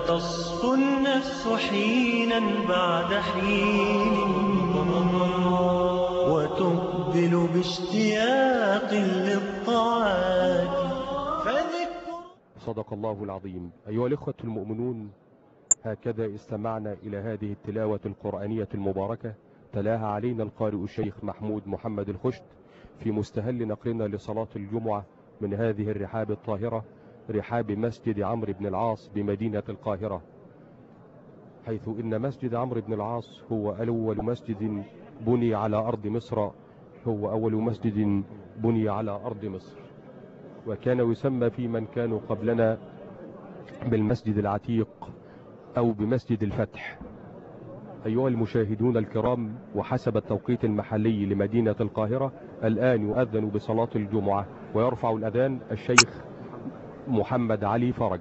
تصفو النفس حينا بعد حين وتقبل باشتياق للطاعات فذكر. صدق الله العظيم. أيها الإخوة المؤمنون، هكذا استمعنا إلى هذه التلاوة القرآنية المباركة تلاها علينا القارئ الشيخ محمود محمد الخشت في مستهل نقلنا لصلاة الجمعة من هذه الرحاب الطاهرة، رحاب مسجد عمرو بن العاص بمدينة القاهرة، حيث إن مسجد عمرو بن العاص هو أول مسجد بني على أرض مصر، هو أول مسجد بني على أرض مصر، وكان يسمى في من كانوا قبلنا بالمسجد العتيق أو بمسجد الفتح. أيها المشاهدون الكرام، وحسب التوقيت المحلي لمدينة القاهرة الآن يؤذن بصلاة الجمعة، ويرفع الأذان الشيخ محمد علي فرج.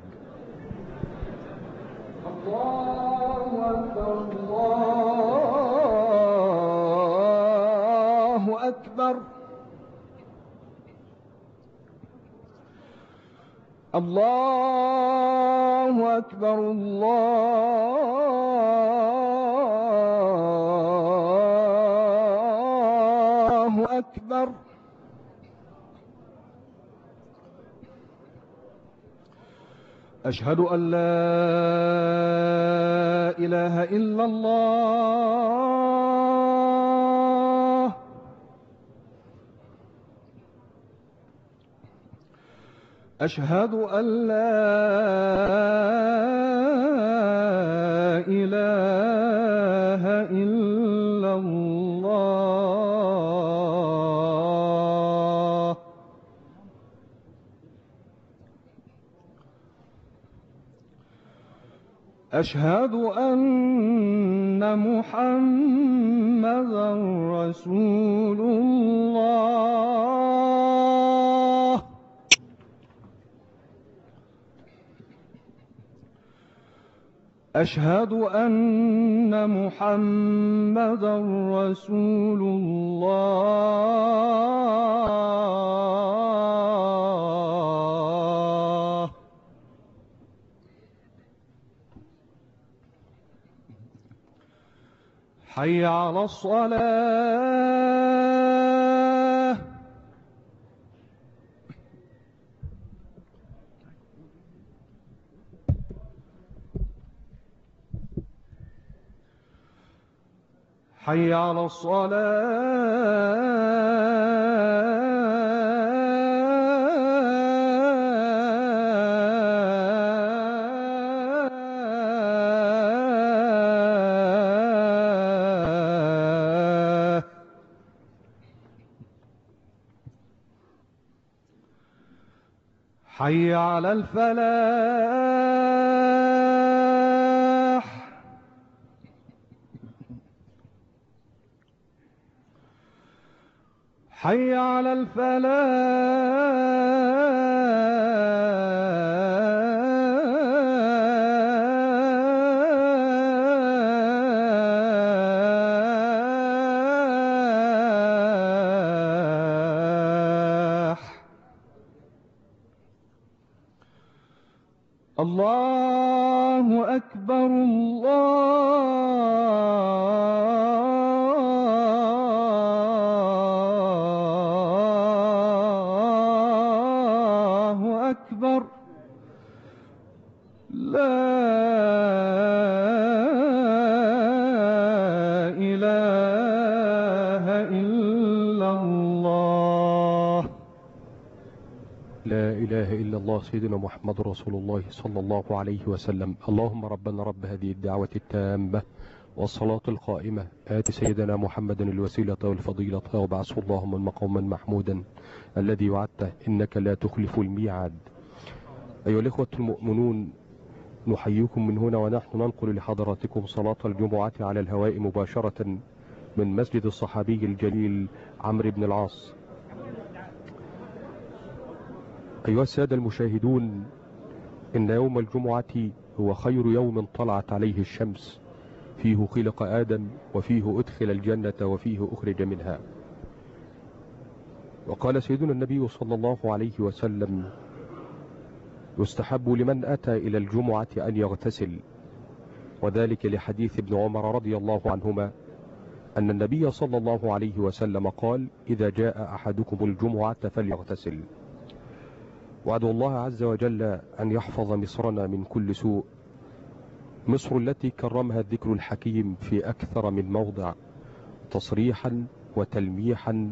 الله أكبر الله أكبر الله أكبر. أشهد أن لا إله إلا الله. أشهد أن لا إله إلا الله. أشهد أن محمدًا رسول الله. أشهد أن محمدًا رسول الله. حي على الصلاة. حي على الصلاة. حي على الفلاح. حي على الفلاح. الله أكبر الله أكبر. لا إله إلا الله. لا إله إلا الله سيدنا محمد رسول الله صلى الله عليه وسلم. اللهم ربنا رب هذه الدعوة التامة والصلاة القائمة آت سيدنا محمد الوسيلة والفضيلة وابعثه اللهم مقاما محمودا الذي وعدته إنك لا تخلف الميعاد. أيها الإخوة المؤمنون، نحييكم من هنا ونحن ننقل لحضراتكم صلاة الجمعة على الهواء مباشرة من مسجد الصحابي الجليل عمرو بن العاص. أيها السادة المشاهدون، إن يوم الجمعة هو خير يوم طلعت عليه الشمس، فيه خلق آدم وفيه أدخل الجنة وفيه أخرج منها. وقال سيدنا النبي صلى الله عليه وسلم: يستحب لمن أتى إلى الجمعة أن يغتسل، وذلك لحديث ابن عمر رضي الله عنهما أن النبي صلى الله عليه وسلم قال: إذا جاء أحدكم الجمعة فليغتسل. وأدعو الله عز وجل أن يحفظ مصرنا من كل سوء، مصر التي كرمها الذكر الحكيم في أكثر من موضع تصريحا وتلميحا،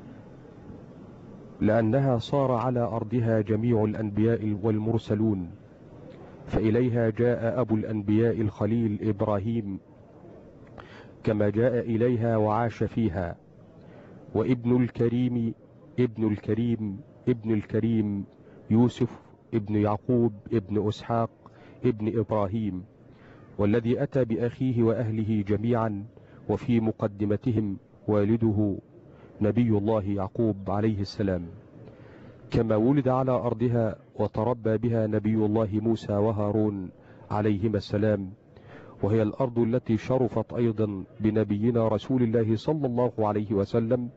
لأنها صار على أرضها جميع الأنبياء والمرسلون، فإليها جاء أبو الأنبياء الخليل إبراهيم كما جاء إليها وعاش فيها، وابن الكريم ابن الكريم ابن الكريم يوسف ابن يعقوب ابن إسحاق ابن إبراهيم، والذي أتى بأخيه وأهله جميعا، وفي مقدمتهم والده نبي الله يعقوب عليه السلام، كما ولد على أرضها وتربى بها نبي الله موسى وهارون عليهما السلام، وهي الأرض التي شرفت أيضا بنبينا رسول الله صلى الله عليه وسلم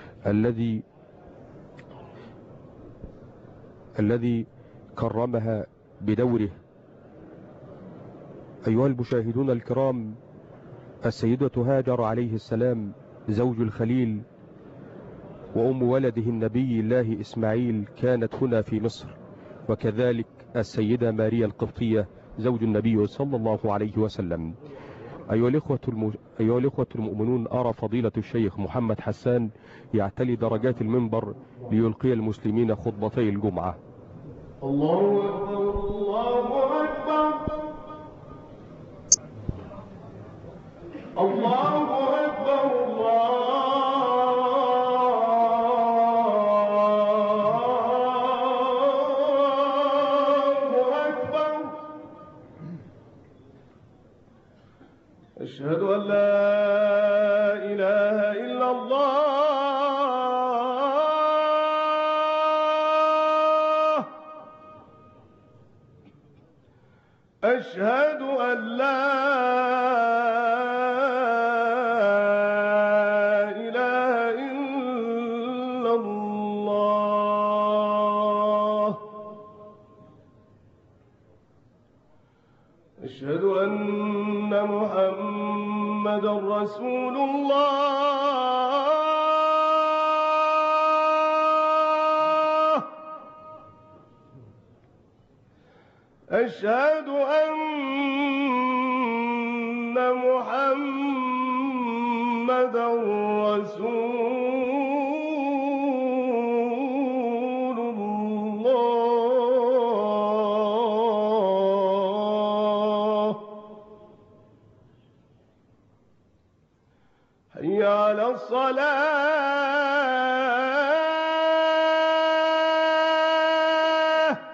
الذي كرمها بدوره. أيها المشاهدون الكرام، السيدة هاجر عليه السلام زوج الخليل وأم ولده النبي الله إسماعيل كانت هنا في مصر، وكذلك السيدة ماريا القبطية زوج النبي صلى الله عليه وسلم. أيها الإخوة المؤمنون، أرى فضيلة الشيخ محمد حسان يعتلي درجات المنبر ليلقي المسلمين خطبتي الجمعة. الله أكبر الله أكبر الله أكبر الله أكبر. أشهد أن لا إله إلا الله. أشهد أن لا إله إلا الله. أشهد أن محمدا رسول الله. أشهد أن محمدا رسول الله. حي على الصلاة.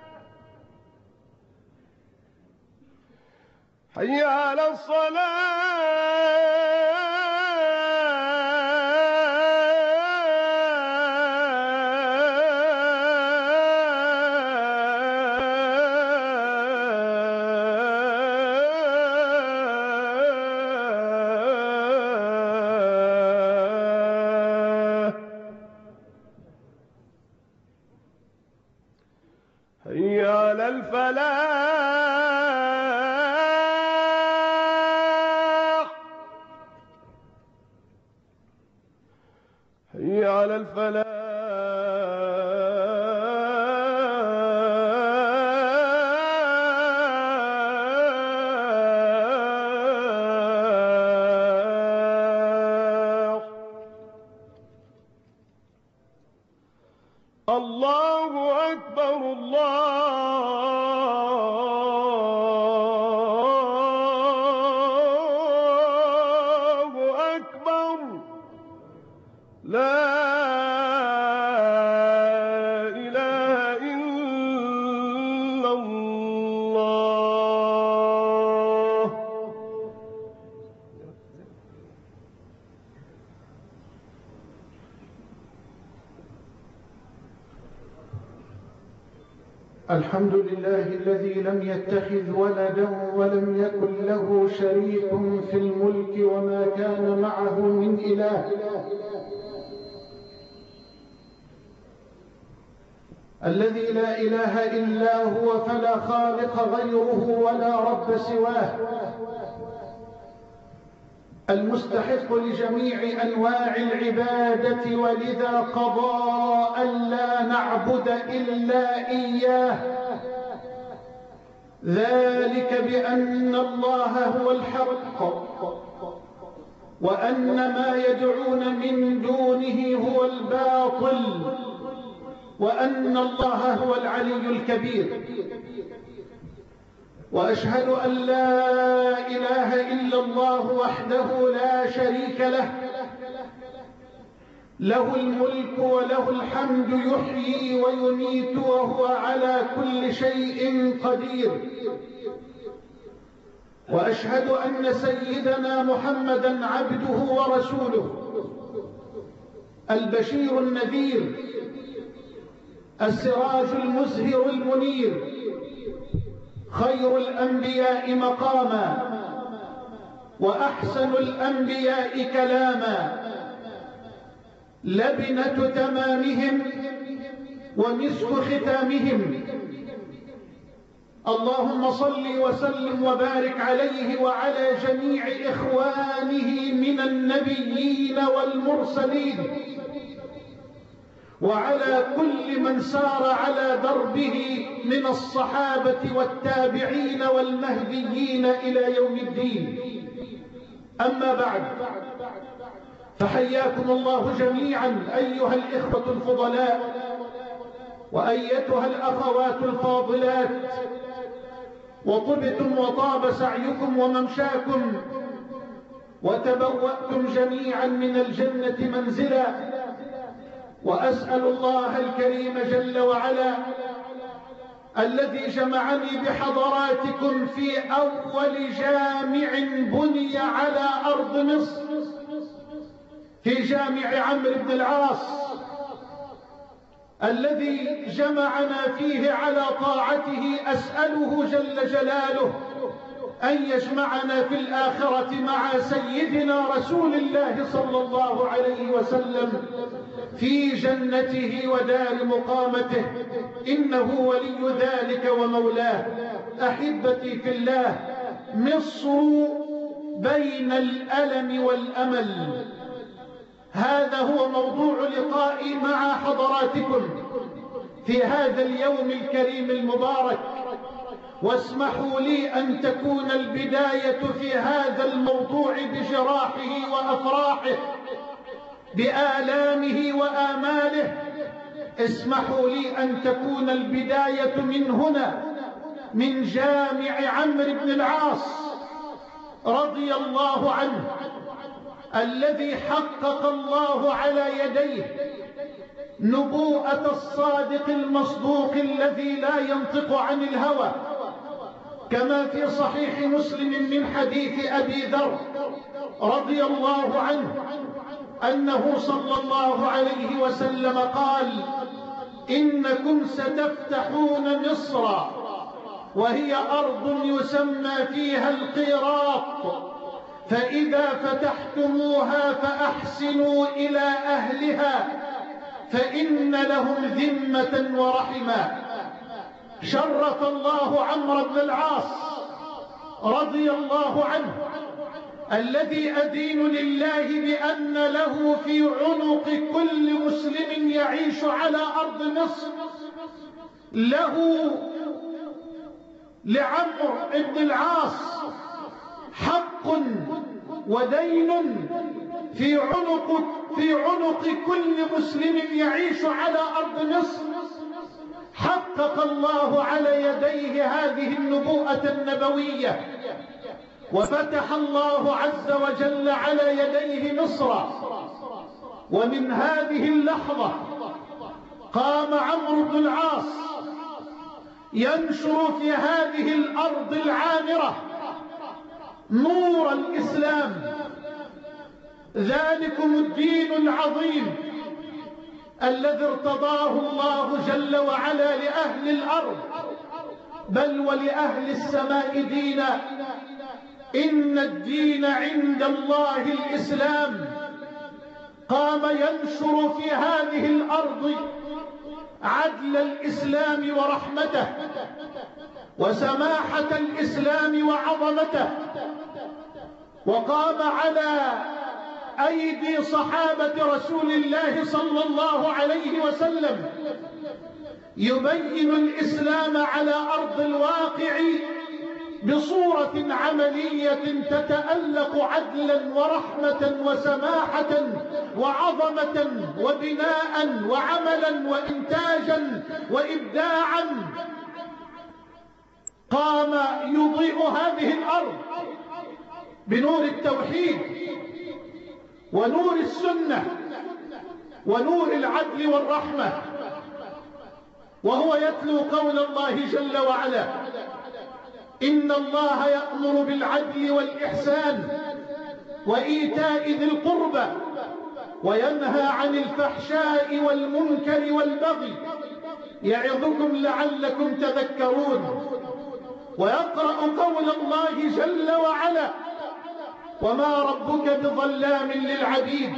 حي على الصلاة. حي على الفلاح. حي على الفلاح. الله أكبر الله أكبر. لا إله إلا الله. الحمد لله الذي لم يتخذ ولدا ولم يكن له شريك في الملك وما كان معه من إله. الذي لا إله إلا هو فلا خالق غيره ولا رب سواه، المستحق لجميع أنواع العبادة، ولذا قضى ألا نعبد إلا إياه، ذلك بأن الله هو الحق وأن ما يدعون من دونه هو الباطل، وأن الله هو العلي الكبير. وأشهد أن لا إله إلا الله وحده لا شريك له، له الملك وله الحمد، يحيي ويميت وهو على كل شيء قدير. وأشهد أن سيدنا محمدا عبده ورسوله، البشير النذير، السراج المزهر المنير، خير الأنبياء مقاما وأحسن الأنبياء كلاما، لبنة تمامهم ومسك ختامهم. اللهم صل وسلم وبارك عليه وعلى جميع إخوانه من النبيين والمرسلين، وعلى كل من سار على دربه من الصحابة والتابعين والمهديين إلى يوم الدين. أما بعد، فحياكم الله جميعا أيها الإخوة الفضلاء وأيتها الأخوات الفاضلات، وطبتم وطاب سعيكم وممشاكم، وتبوأتم جميعا من الجنة منزلا. وأسأل الله الكريم جل وعلا الذي جمعني بحضراتكم في أول جامع بني على أرض مصر، في جامع عمرو بن العاص، الذي جمعنا فيه على طاعته، أسأله جل جلاله أن يجمعنا في الآخرة مع سيدنا رسول الله صلى الله عليه وسلم في جنته ودار مقامته، إنه ولي ذلك ومولاه. أحبتي في الله، مصر بين الألم والأمل، هذا هو موضوع لقائي مع حضراتكم في هذا اليوم الكريم المبارك. واسمحوا لي أن تكون البداية في هذا الموضوع بجراحه وأفراحه، بآلامه وآماله. اسمحوا لي أن تكون البداية من هنا، من جامع عمرو بن العاص رضي الله عنه، الذي حقق الله على يديه نبوءة الصادق المصدوق الذي لا ينطق عن الهوى، كما في صحيح مسلم من حديث أبي ذر رضي الله عنه أنه صلى الله عليه وسلم قال: إنكم ستفتحون مصر وهي أرض يسمى فيها القيراط، فإذا فتحتموها فأحسنوا إلى أهلها فإن لهم ذمة ورحمة. شرف الله عمرو بن العاص رضي الله عنه، الذي أدين لله بأن له في عنق كل مسلم يعيش على أرض مصر، له لعمرو بن العاص حق ودين في عنق كل مسلم يعيش على أرض مصر. حقق الله على يديه هذه النبوءة النبوية، وفتح الله عز وجل على يديه مصر. ومن هذه اللحظة قام عمرو بن العاص ينشر في هذه الأرض العامرة نور الإسلام، ذلكم الدين العظيم الذي ارتضاه الله جل وعلا لأهل الأرض، بل ولأهل السماء دينا. إن الدين عند الله الإسلام. قام ينشر في هذه الأرض عدل الإسلام ورحمته وسماحة الإسلام وعظمته، وقام على أيدي صحابة رسول الله صلى الله عليه وسلم يبين الإسلام على أرض الواقع بصورة عملية تتألق عدلا ورحمة وسماحة وعظمة وبناء وعملا وإنتاجا وإبداعا. قام يضيء هذه الأرض بنور التوحيد ونور السنة ونور العدل والرحمة، وهو يتلو قول الله جل وعلا: إن الله يأمر بالعدل والإحسان وإيتاء ذي القربى وينهى عن الفحشاء والمنكر والبغي يعظكم لعلكم تذكرون. ويقرأ قول الله جل وعلا: وما ربك بظلام للعبيد.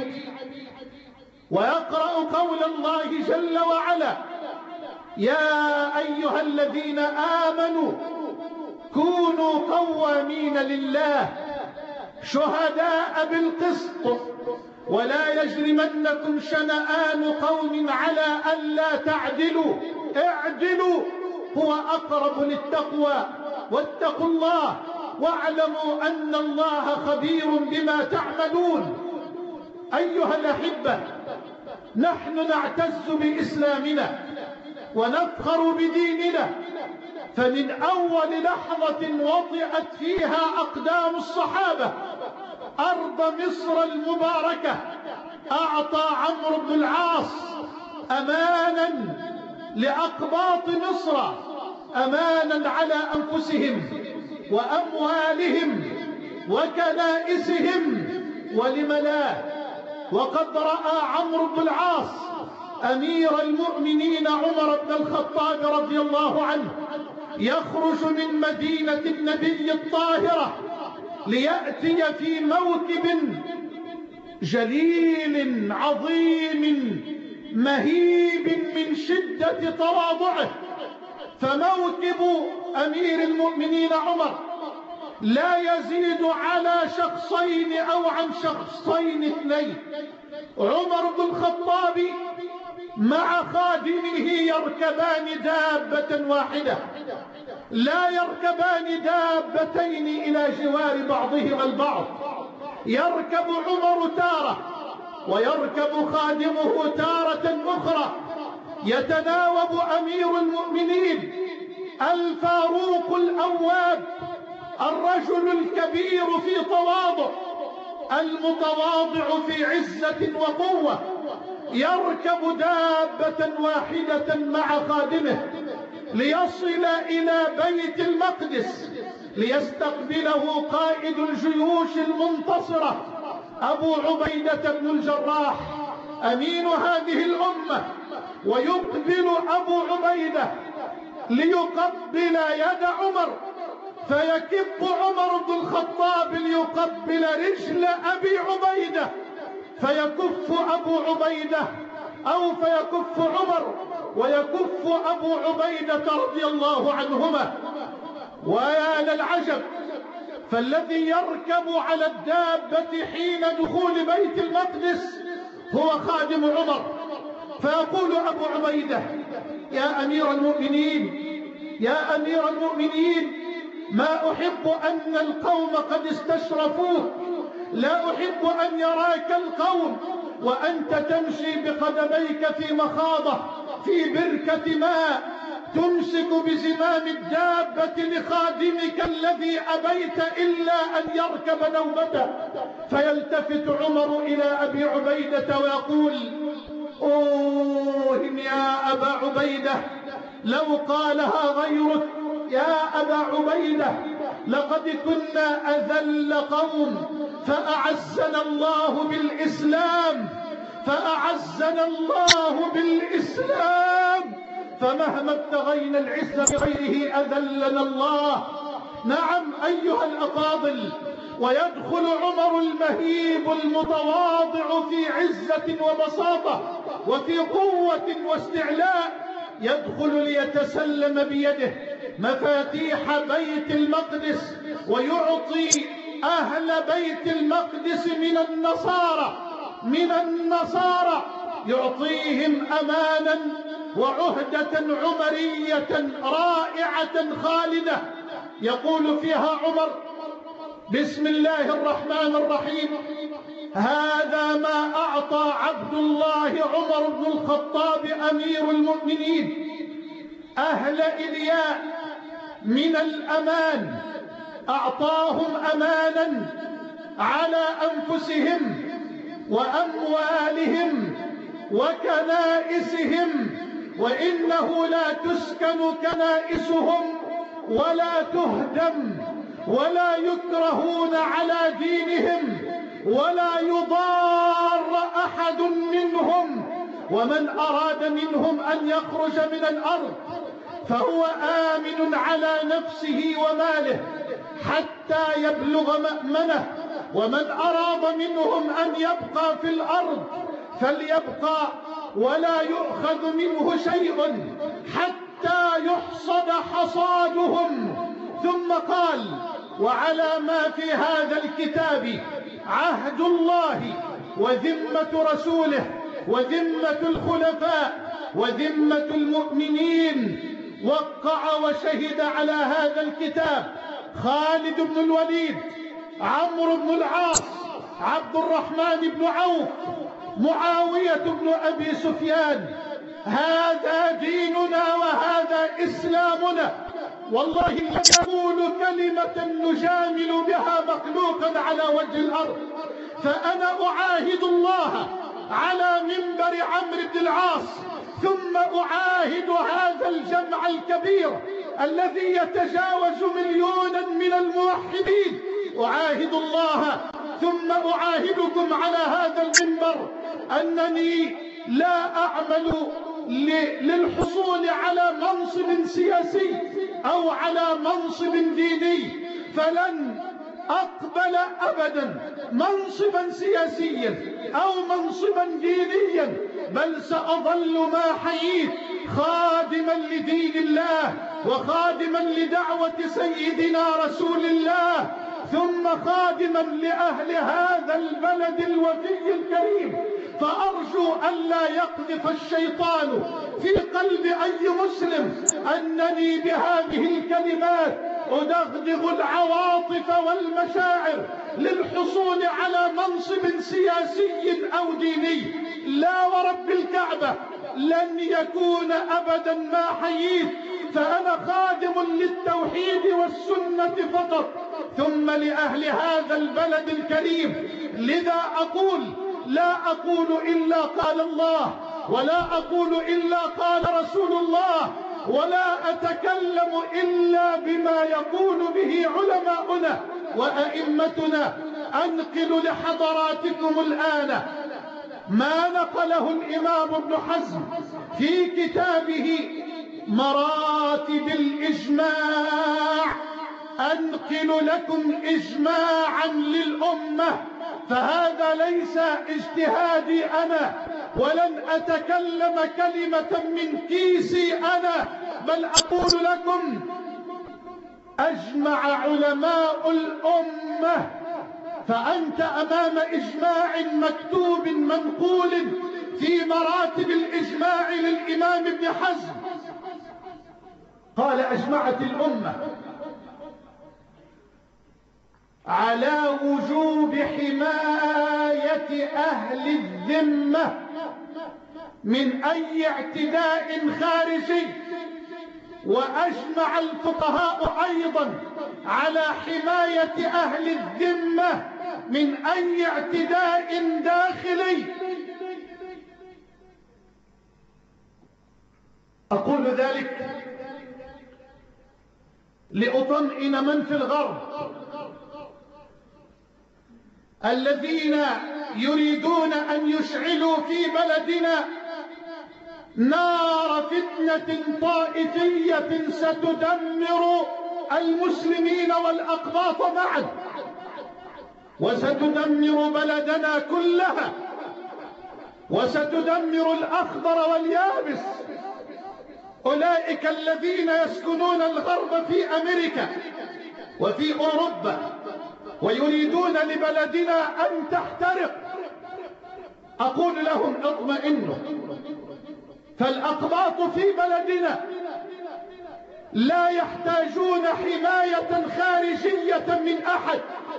ويقرأ قول الله جل وعلا: يا أيها الذين آمنوا كونوا قوامين لله شهداء بالقسط ولا يجرمنكم شنآن قوم على ألا تعدلوا اعدلوا هو أقرب للتقوى واتقوا الله واعلموا أن الله خبير بما تعملون. أيها الأحبة، نحن نعتز بإسلامنا ونفخر بديننا، فمن أول لحظة وطئت فيها أقدام الصحابة أرض مصر المباركة أعطى عمرو بن العاص أمانا لأقباط مصر، أمانا على أنفسهم وأموالهم وكنائسهم ولم لا. وقد رأى عمرو بن العاص أمير المؤمنين عمر بن الخطاب رضي الله عنه يخرج من مدينة النبي الطاهرة ليأتي في موكب جليل عظيم مهيب من شدة تواضعه. فموكب أمير المؤمنين عمر لا يزيد على شخصين أو عن شخصين اثنين. عمر بن الخطاب مع خادمه يركبان دابة واحدة، لا يركبان دابتين إلى جوار بعضهما البعض. يركب عمر تارة ويركب خادمه تارة أخرى. يتناوب أمير المؤمنين الفاروق الأواب الرجل الكبير في تواضع المتواضع في عزة وقوة، يركب دابة واحدة مع خادمه ليصل إلى بيت المقدس ليستقبله قائد الجيوش المنتصرة أبو عبيدة بن الجراح أمين هذه الأمة. ويقبل أبو عبيدة ليقبل يد عمر، فيكب عمر بن الخطاب ليقبل رجل أبي عبيدة، فيكف أبو عبيدة أو فيكف عمر ويكف أبو عبيدة رضي الله عنهما. ويا للعجب، فالذي يركب على الدابة حين دخول بيت المقدس هو خادم عمر. فيقول أبو عبيدة: يا أمير المؤمنين، يا أمير المؤمنين، ما أحب أن القوم قد استشرفوك، لا أحب أن يراك القوم وأنت تمشي بقدميك في مخاضة في بركة ماء، تمسك بزمام الدابة لخادمك الذي أبيت إلا أن يركب نومته. فيلتفت عمر إلى أبي عبيدة ويقول: أوه يا أبا عبيدة، لو قالها غيرك يا أبا عبيدة لقد كنا أذل قوم فأعزنا الله بالإسلام، فأعزنا الله بالإسلام، فمهما ابتغينا العز بغيره أذلنا الله. نعم أيها الأفاضل، ويدخل عمر المهيب المتواضع في عزة وبساطة وفي قوة واستعلاء يدخل ليتسلم بيده مفاتيح بيت المقدس ويعطي أهل بيت المقدس من النصارى يعطيهم أمانا وعهدة عمرية رائعة خالدة. يقول فيها عمر: بسم الله الرحمن الرحيم: هذا ما أعطى عبد الله عمر بن الخطاب أمير المؤمنين أهل إلياء من الأمان. أعطاهم أمانا على أنفسهم وأموالهم وكنائسهم، وإنه لا تسكن كنائسهم ولا تهدم ولا يكرهون على دينهم ولا يضار أحد منهم، ومن أراد منهم أن يخرج من الأرض فهو آمن على نفسه وماله حتى يبلغ مأمنه، ومن أراد منهم أن يبقى في الأرض فليبقى ولا يؤخذ منه شيء حتى يحصد حصادهم. ثم قال: وعلى ما في هذا الكتاب عهد الله وذمة رسوله وذمة الخلفاء وذمة المؤمنين. وقع وشهد على هذا الكتاب خالد بن الوليد، عمرو بن العاص، عبد الرحمن بن عوف، معاوية بن أبي سفيان. هذا ديننا وهذا إسلامنا، والله لا نقول كلمة نجامل بها مخلوقا على وجه الأرض. فأنا أعاهد الله على منبر عمرو بن العاص، ثم أعاهد هذا الجمع الكبير الذي يتجاوز مليونا من الموحدين، أعاهد الله ثم أعاهدكم على هذا المنبر أنني لا أعمل للحصول على منصب سياسي أو على منصب ديني، فلن أقبل أبدا منصبا سياسيا أو منصبا دينيا، بل سأظل ما حييت خادما لدين الله وخادما لدعوة سيدنا رسول الله، ثم خادما لأهل هذا البلد الوفي الكريم. فأرجو ألا يقذف الشيطان في قلب أي مسلم أنني بهذه الكلمات أدغدغ العواطف والمشاعر للحصول على منصب سياسي أو ديني. لا ورب الكعبة، لن يكون أبدا ما حييت، فأنا خادم للتوحيد والسنة فقط، ثم لأهل هذا البلد الكريم. لذا أقول: لا أقول إلا قال الله، ولا أقول إلا قال رسول الله، ولا أتكلم إلا بما يقول به علماؤنا وأئمتنا. أنقل لحضراتكم الآن ما نقله الإمام ابن حزم في كتابه مراتب الإجماع. أنقل لكم إجماعا للأمة، فهذا ليس اجتهادي أنا، ولن أتكلم كلمة من كيسي أنا، بل أقول لكم: أجمع علماء الأمة. فأنت أمام إجماع مكتوب منقول في مراتب الإجماع للإمام ابن حزم. قال: أجمعت الأمة على وجوب حماية أهل الذمة من أي اعتداء خارجي، وأجمع الفقهاء أيضا على حماية أهل الذمة من أي اعتداء داخلي. أقول ذلك لأطمئن من في الغرب الذين يريدون أن يشعلوا في بلدنا نار فتنة طائفية ستدمر المسلمين والأقباط معا، وستدمر بلدنا كلها، وستدمر الأخضر واليابس. أولئك الذين يسكنون الغرب في أمريكا وفي أوروبا ويريدون لبلدنا أن تحترق، أقول لهم اطمئنوا، فالأقباط في بلدنا لا يحتاجون حماية خارجية من أحد،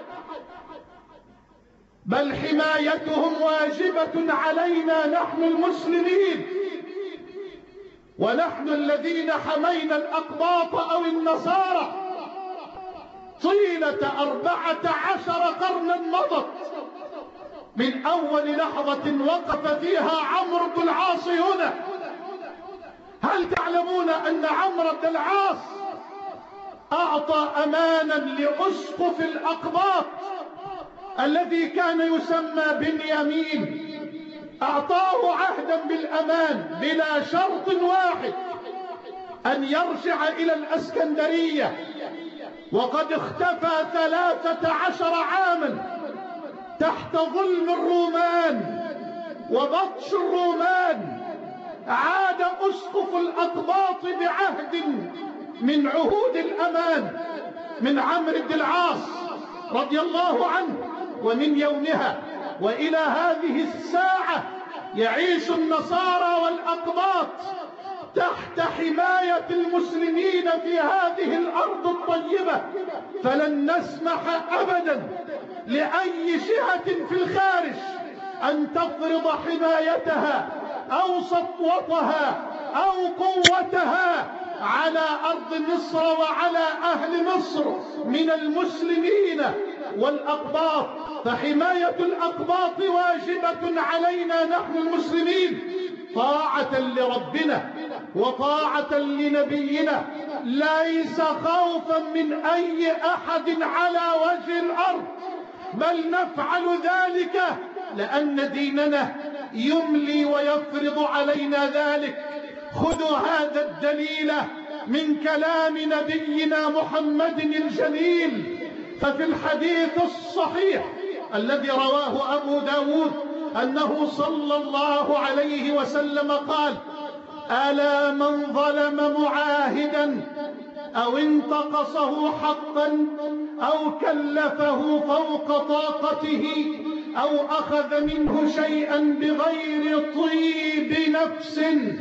بل حمايتهم واجبة علينا نحن المسلمين، ونحن الذين حمينا الأقباط أو النصارى طيلة 14 قرنا مضت، من أول لحظة وقف فيها عمرو بن العاص هنا. هل تعلمون أن عمرو بن العاص أعطى أمانا لأسقف الأقباط الذي كان يسمى بنيامين، أعطاه عهدا بالأمان بلا شرط واحد، أن يرجع إلى الأسكندرية، وقد اختفى 13 عاما تحت ظلم الرومان وبطش الرومان. عاد أسقف الأقباط بعهد من عهود الأمان من عمرو بن العاص رضي الله عنه، ومن يومها وإلى هذه الساعة يعيش النصارى والأقباط تحت حماية المسلمين في هذه الأرض الطيبة، فلن نسمح أبدا لأي جهة في الخارج أن تفرض حمايتها أو سطوتها أو قوتها على أرض مصر وعلى أهل مصر من المسلمين والأقباط. فحماية الأقباط واجبة علينا نحن المسلمين طاعة لربنا وطاعة لنبينا، ليس خوفا من أي أحد على وجه الأرض، بل نفعل ذلك لأن ديننا يملي ويفرض علينا ذلك. خذوا هذا الدليل من كلام نبينا محمد الجليل، ففي الحديث الصحيح الذي رواه أبو داود أنه صلى الله عليه وسلم قال: ألا من ظلم معاهدا أو انتقصه حقا أو كلفه فوق طاقته أو أخذ منه شيئا بغير طيب نفس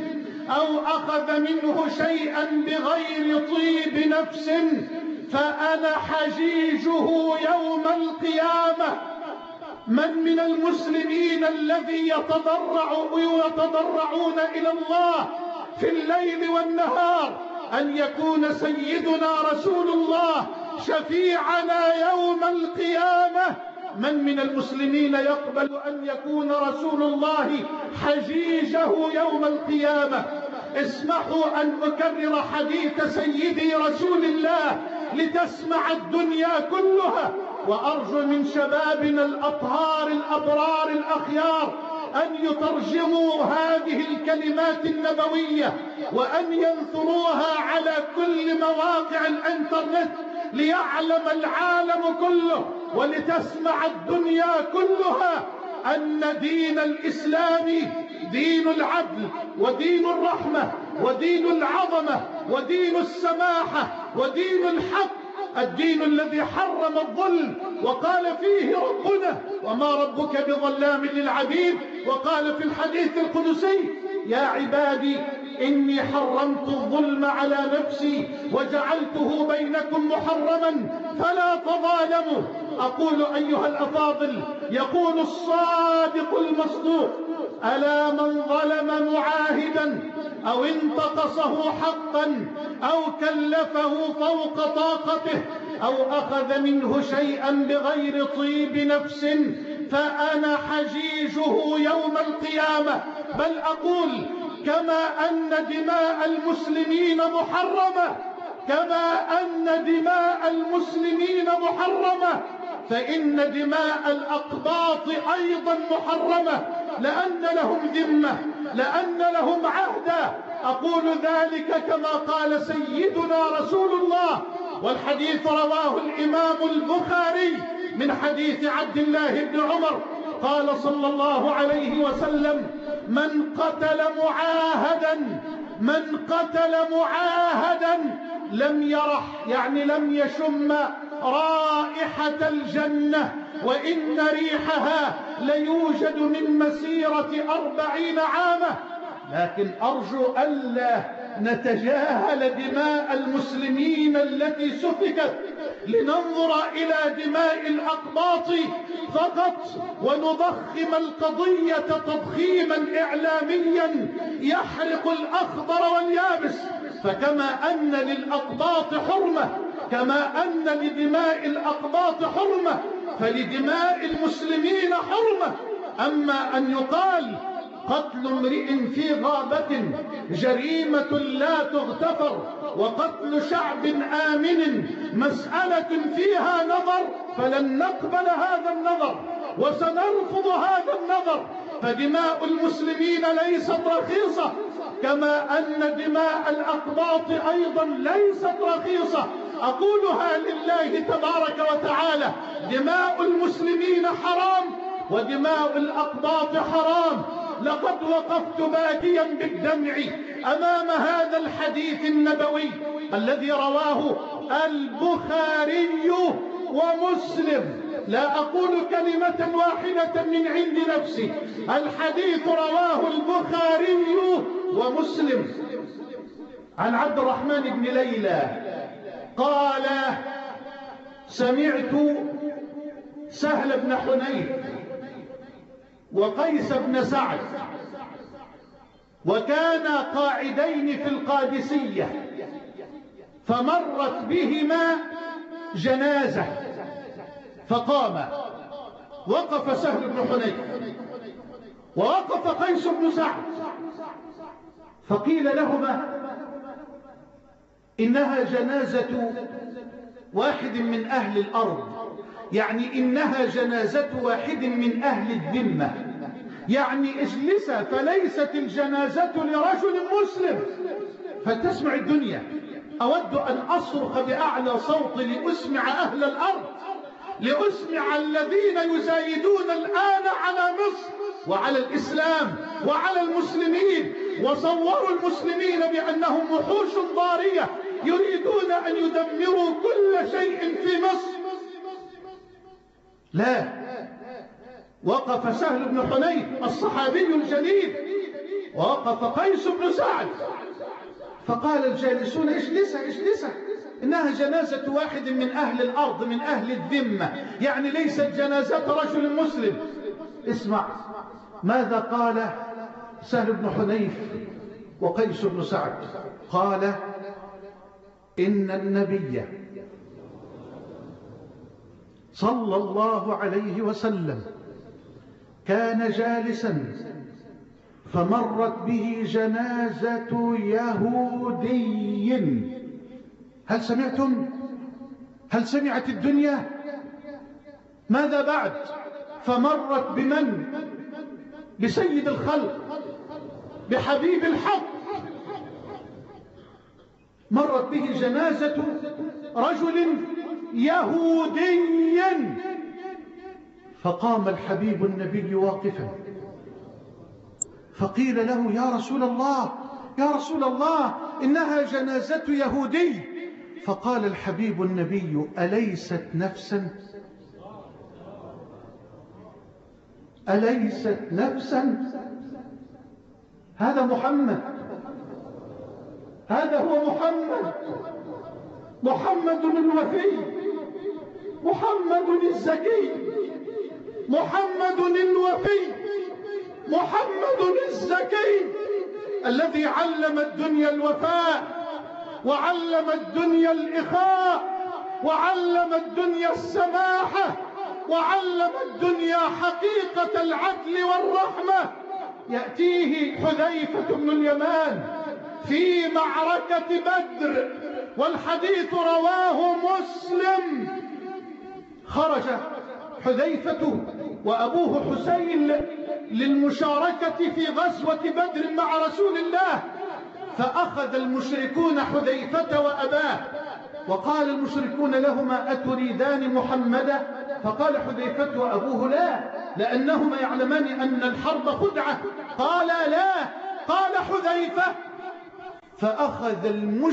فأنا حجيجه يوم القيامة. من المسلمين الذي يتضرعون إلى الله في الليل والنهار أن يكون سيدنا رسول الله شفيعنا يوم القيامة؟ من المسلمين يقبل أن يكون رسول الله حجيجه يوم القيامة؟ اسمحوا أن أكرر حديث سيدي رسول الله لتسمع الدنيا كلها، وأرجو من شبابنا الأطهار الأبرار الأخيار أن يترجموا هذه الكلمات النبوية وأن ينثروها على كل مواقع الإنترنت ليعلم العالم كله ولتسمع الدنيا كلها أن دين الإسلام دين العدل ودين الرحمة ودين العظمة ودين السماحة ودين الحق، الدين الذي حرم الظلم وقال فيه ربنا: وما ربك بظلام للعبيد. وقال في الحديث القدسي: يا عبادي إني حرمت الظلم على نفسي وجعلته بينكم محرما فلا تظالموا. أقول أيها الأفاضل، يقول الصادق المصدوق: ألا من ظلم معاهدا أو انتقصه حقا أو كلفه فوق طاقته أو أخذ منه شيئا بغير طيب نفس فأنا حجيجه يوم القيامة. بل أقول: كما أن دماء المسلمين محرمة فإن دماء الأقباط أيضا محرمة، لأن لهم ذمة، لأن لهم عهدا. أقول ذلك كما قال سيدنا رسول الله، والحديث رواه الإمام البخاري من حديث عبد الله بن عمر قال صلى الله عليه وسلم: من قتل معاهدا من قتل معاهدا لم يرح، يعني لم يشم رائحة الجنة، وإن ريحها ليوجد من مسيرة 40 عاما. لكن أرجو ألا نتجاهل دماء المسلمين التي سفكت لننظر إلى دماء الأقباط فقط ونضخم القضية تضخيما إعلاميا يحرق الأخضر واليابس. فكما أن للأقباط حرمة، كما أن لدماء الأقباط حرمة، فلدماء المسلمين حرمة. أما أن يقال قتل امرئ في غابة جريمة لا تغتفر، وقتل شعب آمن مسألة فيها نظر، فلن نقبل هذا النظر وسنرفض هذا النظر. فدماء المسلمين ليست رخيصة، كما أن دماء الأقباط أيضا ليست رخيصة. أقولها لله تبارك وتعالى: دماء المسلمين حرام ودماء الأقباط حرام. لقد وقفت باكيا بالدمع أمام هذا الحديث النبوي الذي رواه البخاري ومسلم. لا أقول كلمة واحدة من عند نفسي، الحديث رواه البخاري ومسلم. عن عبد الرحمن بن ليلى قال: سمعت سهل بن حنيف وقيس بن سعد وكانا قاعدين في القادسية، فمرت بهما جنازة فقام. وقف سهل بن حنيف ووقف قيس بن سعد، فقيل لهما: إنها جنازة واحد من أهل الأرض، يعني إنها جنازة واحد من أهل الذمة، يعني اجلسا، فليست الجنازة لرجل مسلم. فتسمع الدنيا. أود أن أصرخ بأعلى صوت لأسمع أهل الأرض، لأسمع الذين يزايدون الآن على مصر وعلى الإسلام وعلى المسلمين، وصوروا المسلمين بأنهم وحوش ضارية يريدون أن يدمروا كل شيء في مصر. لا، وقف سهل بن حنيف الصحابي الجليل، ووقف قيس بن سعد، فقال الجالسون: اجلسا اجلسا، إنها جنازة واحد من أهل الأرض من أهل الذمة، يعني ليست جنازة رجل مسلم. اسمع ماذا قال سهل بن حنيف وقيس بن سعد. قال: إن النبي صلى الله عليه وسلم كان جالسا فمرت به جنازة يهودي. هل سمعتم؟ هل سمعت الدنيا؟ ماذا بعد؟ فمرت بمن؟ بسيد الخلق، بحبيب الحق. مرت به جنازة رجل يهودي، فقام الحبيب النبي واقفا، فقيل له: يا رسول الله، يا رسول الله، إنها جنازة يهودي. فقال الحبيب النبي: أليست نفسا؟ أليست نفسا؟ هذا محمد، هذا هو محمد، محمد الوفي، محمد الزكي، محمد الوفي، محمد الزكي، الذي علم الدنيا الوفاء، وعلم الدنيا الإخاء، وعلم الدنيا السماحة، وعلم الدنيا حقيقة العدل والرحمة. يأتيه حذيفة بن اليمان في معركة بدر، والحديث رواه مسلم. خرج حذيفة وأبوه حسين للمشاركة في غزوة بدر مع رسول الله، فأخذ المشركون حذيفة وأباه، وقال المشركون لهما: أتريدان محمدا؟ فقال حذيفة وأبوه: لا، لأنهما يعلمان أن الحرب خدعة. قال: لا. قال حذيفة: فأخذ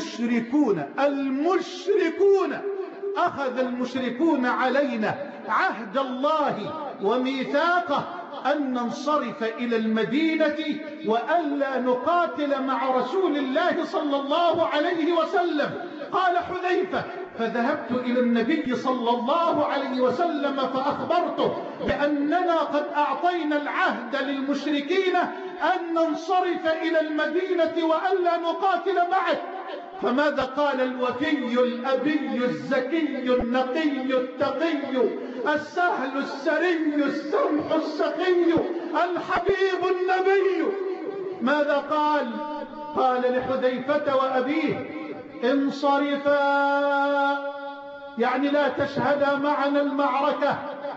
المشركون علينا عهد الله وميثاقه أن ننصرف إلى المدينة وألا نقاتل مع رسول الله صلى الله عليه وسلم. قال حذيفة: فذهبت إلى النبي صلى الله عليه وسلم فأخبرته بأننا قد أعطينا العهد للمشركين أن ننصرف إلى المدينة وألا نقاتل معه. فماذا قال الوفي الأبي الزكي النقي التقي السهل السري السمح السقي الحبيب النبي؟ ماذا قال؟ قال لحذيفة وأبيه: انصرفا، يعني لا تشهدا معنا المعركة،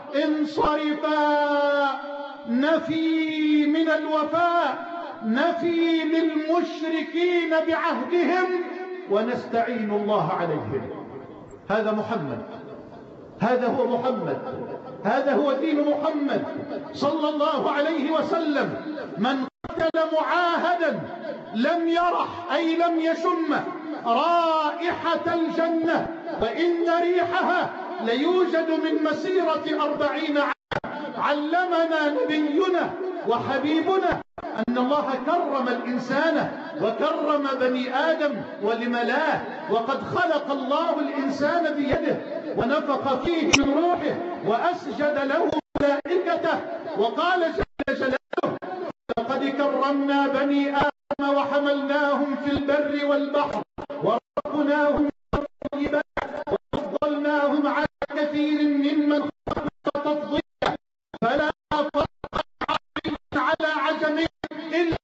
انصرفا، نفي من الوفاء، نفي للمشركين بعهدهم ونستعين الله عليهم. هذا محمد، هذا هو محمد، هذا هو دين محمد صلى الله عليه وسلم. من قتل معاهدا لم يرح أي لم يشم رائحة الجنة، وإن ريحها ليوجد من مسيرة 40 عام. علمنا نبينا وحبيبنا أن الله كرم الإنسان وكرم بني آدم ولم لا، وقد خلق الله الإنسان بيده ونفخ فيه من روحه وأسجد له ملائكته، وقال جل جلاله: لقد كرمنا بني آدم وحملناهم في البر والبحر ورزقناهم من الطيبات وفضلناهم على كثير ممن خلقنا تفضيلا فلا فضل على عجم إلا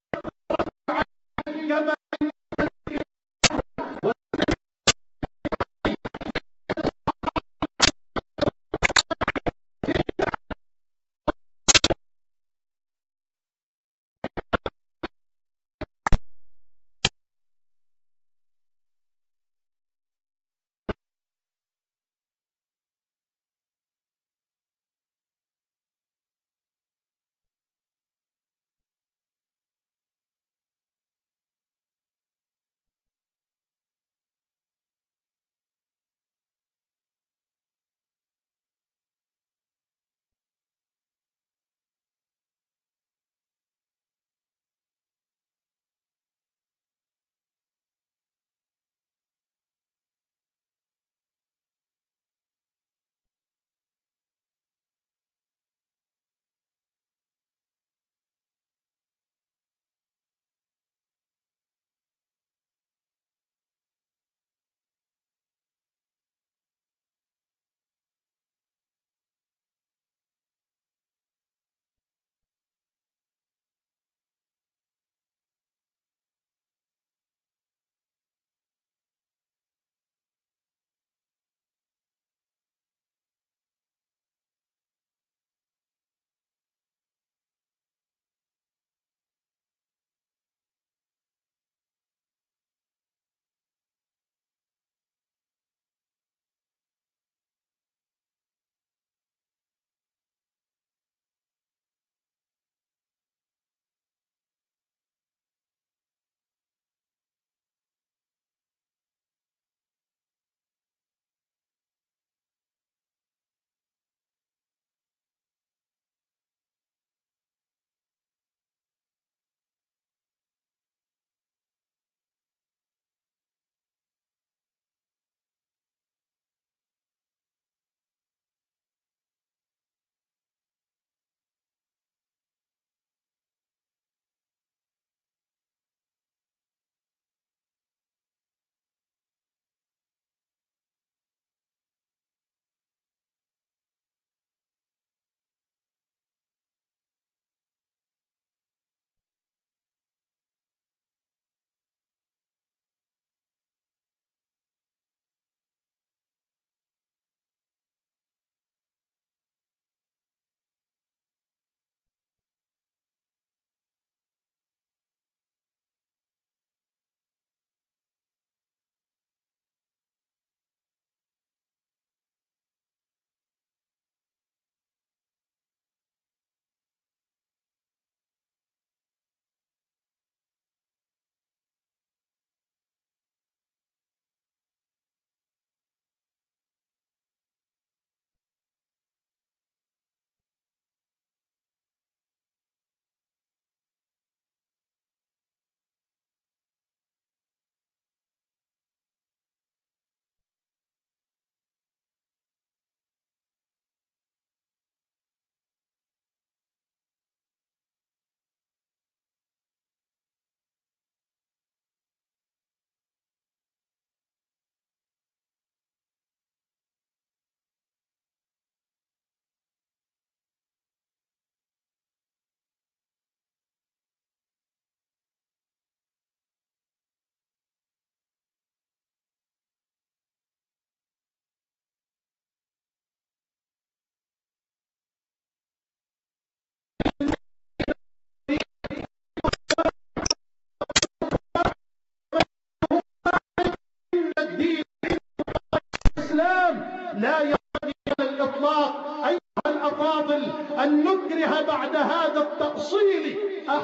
كما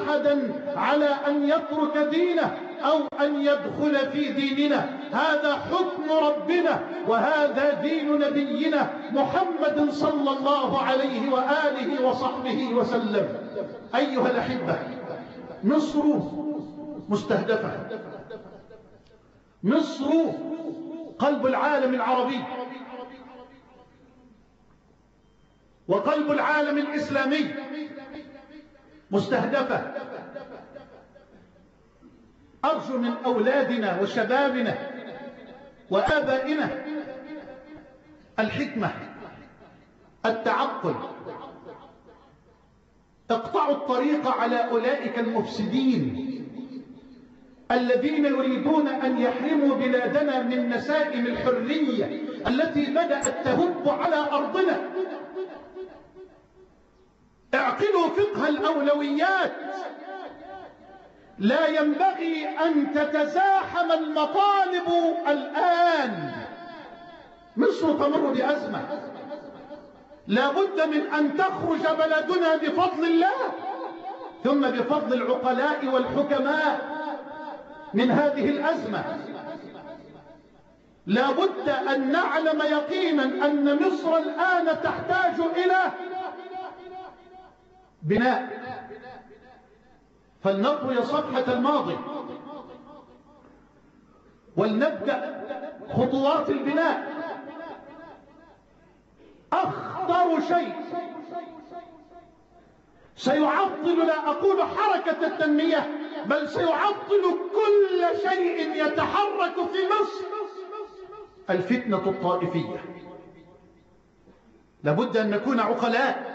أحدا على أن يترك دينه أو أن يدخل في ديننا. هذا حكم ربنا وهذا دين نبينا محمد صلى الله عليه وآله وصحبه وسلم. أيها الأحبة، مصر مستهدفة، مصر قلب العالم العربي وقلب العالم الإسلامي مستهدفة. أرجو من أولادنا وشبابنا وآبائنا الحكمة، التعقل. اقطعوا الطريق على أولئك المفسدين الذين يريدون أن يحرموا بلادنا من نسائم الحرية التي بدأت تهب على أرضنا. اعقلوا فقه الأولويات. لا ينبغي أن تتزاحم المطالب الآن. مصر تمر بأزمة، لا بد من أن تخرج بلدنا بفضل الله ثم بفضل العقلاء والحكماء من هذه الأزمة. لا بد أن نعلم يقينا أن مصر الآن تحتاج إلى بناء، فلنطوي صفحة الماضي ولنبدأ خطوات البناء. أخطر شيء سيعطل، لا أقول حركة التنمية، بل سيعطل كل شيء يتحرك في مصر، الفتنة الطائفية. لابد أن نكون عقلاء.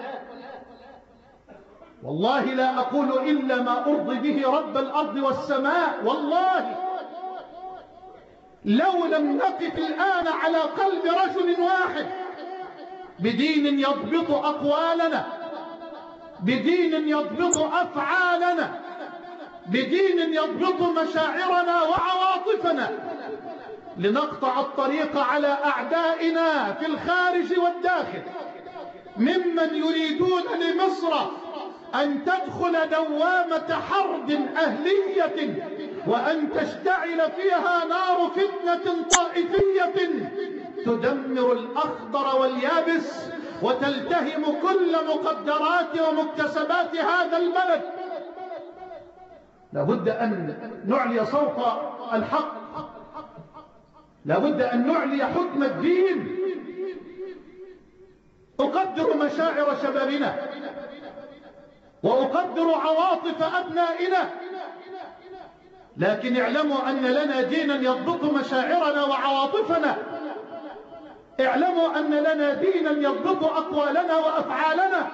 والله لا أقول إلا ما أرضي به رب الأرض والسماء. والله لو لم نقف الآن على قلب رجل واحد بدين يضبط أقوالنا، بدين يضبط أفعالنا، بدين يضبط مشاعرنا وعواطفنا، لنقطع الطريق على أعدائنا في الخارج والداخل ممن يريدون لمصر أن تدخل دوامة حرب أهلية وأن تشتعل فيها نار فتنة طائفية تدمر الأخضر واليابس وتلتهم كل مقدرات ومكتسبات هذا البلد. لابد أن نعلي صوت الحق، لابد أن نعلي حكم الدين. أقدر مشاعر شبابنا وأقدر عواطف أبنائنا، لكن اعلموا أن لنا دينا يضبط مشاعرنا وعواطفنا. اعلموا أن لنا دينا يضبط أقوالنا وأفعالنا.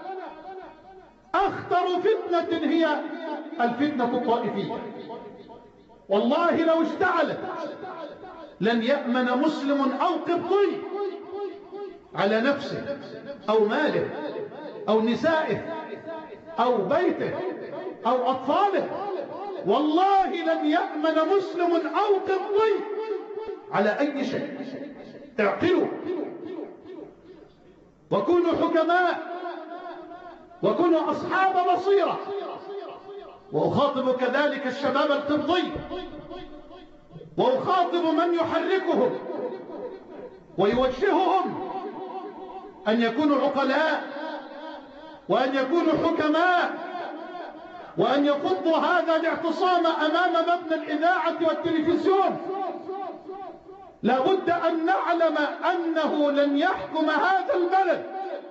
أخطر فتنة هي الفتنة الطائفية. والله لو اشتعلت لن يأمن مسلم أو قبطي على نفسه أو ماله أو نسائه أو بيته أو أطفاله. والله لن يأمن مسلم أو قبطي على أي شيء. اعقلوا وكونوا حكماء وكونوا أصحاب بصيرة. وأخاطب كذلك الشباب القبطي وأخاطب من يحركهم ويوجههم أن يكونوا عقلاء وأن يكونوا حكماء وأن يفضوا هذا الاعتصام أمام مبنى الإذاعة والتلفزيون. لا بد أن نعلم أنه لن يحكم هذا البلد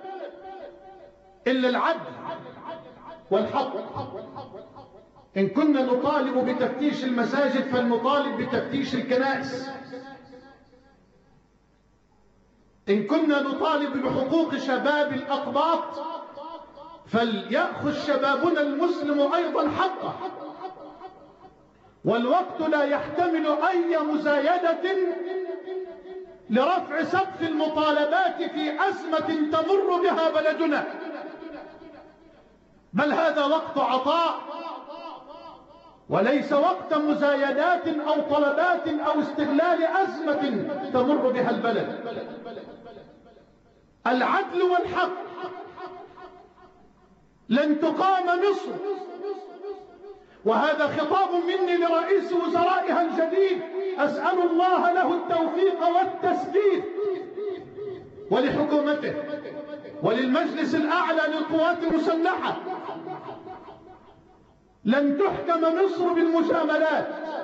إلا العدل والحق. إن كنا نطالب بتفتيش المساجد فلنطالب بتفتيش الكنائس. إن كنا نطالب بحقوق شباب الأقباط فليأخذ شبابنا المسلم أيضا حقه. والوقت لا يحتمل أي مزايدة لرفع سقف المطالبات في أزمة تمر بها بلدنا، بل هذا وقت عطاء وليس وقت مزايدات أو طلبات أو استغلال أزمة تمر بها البلد. العدل والحق. لن تقام مصر وهذا خطاب مني لرئيس وزرائها الجديد، أسأل الله له التوفيق والتسديد، ولحكومته وللمجلس الأعلى للقوات المسلحة. لن تحكم مصر بالمجاملات،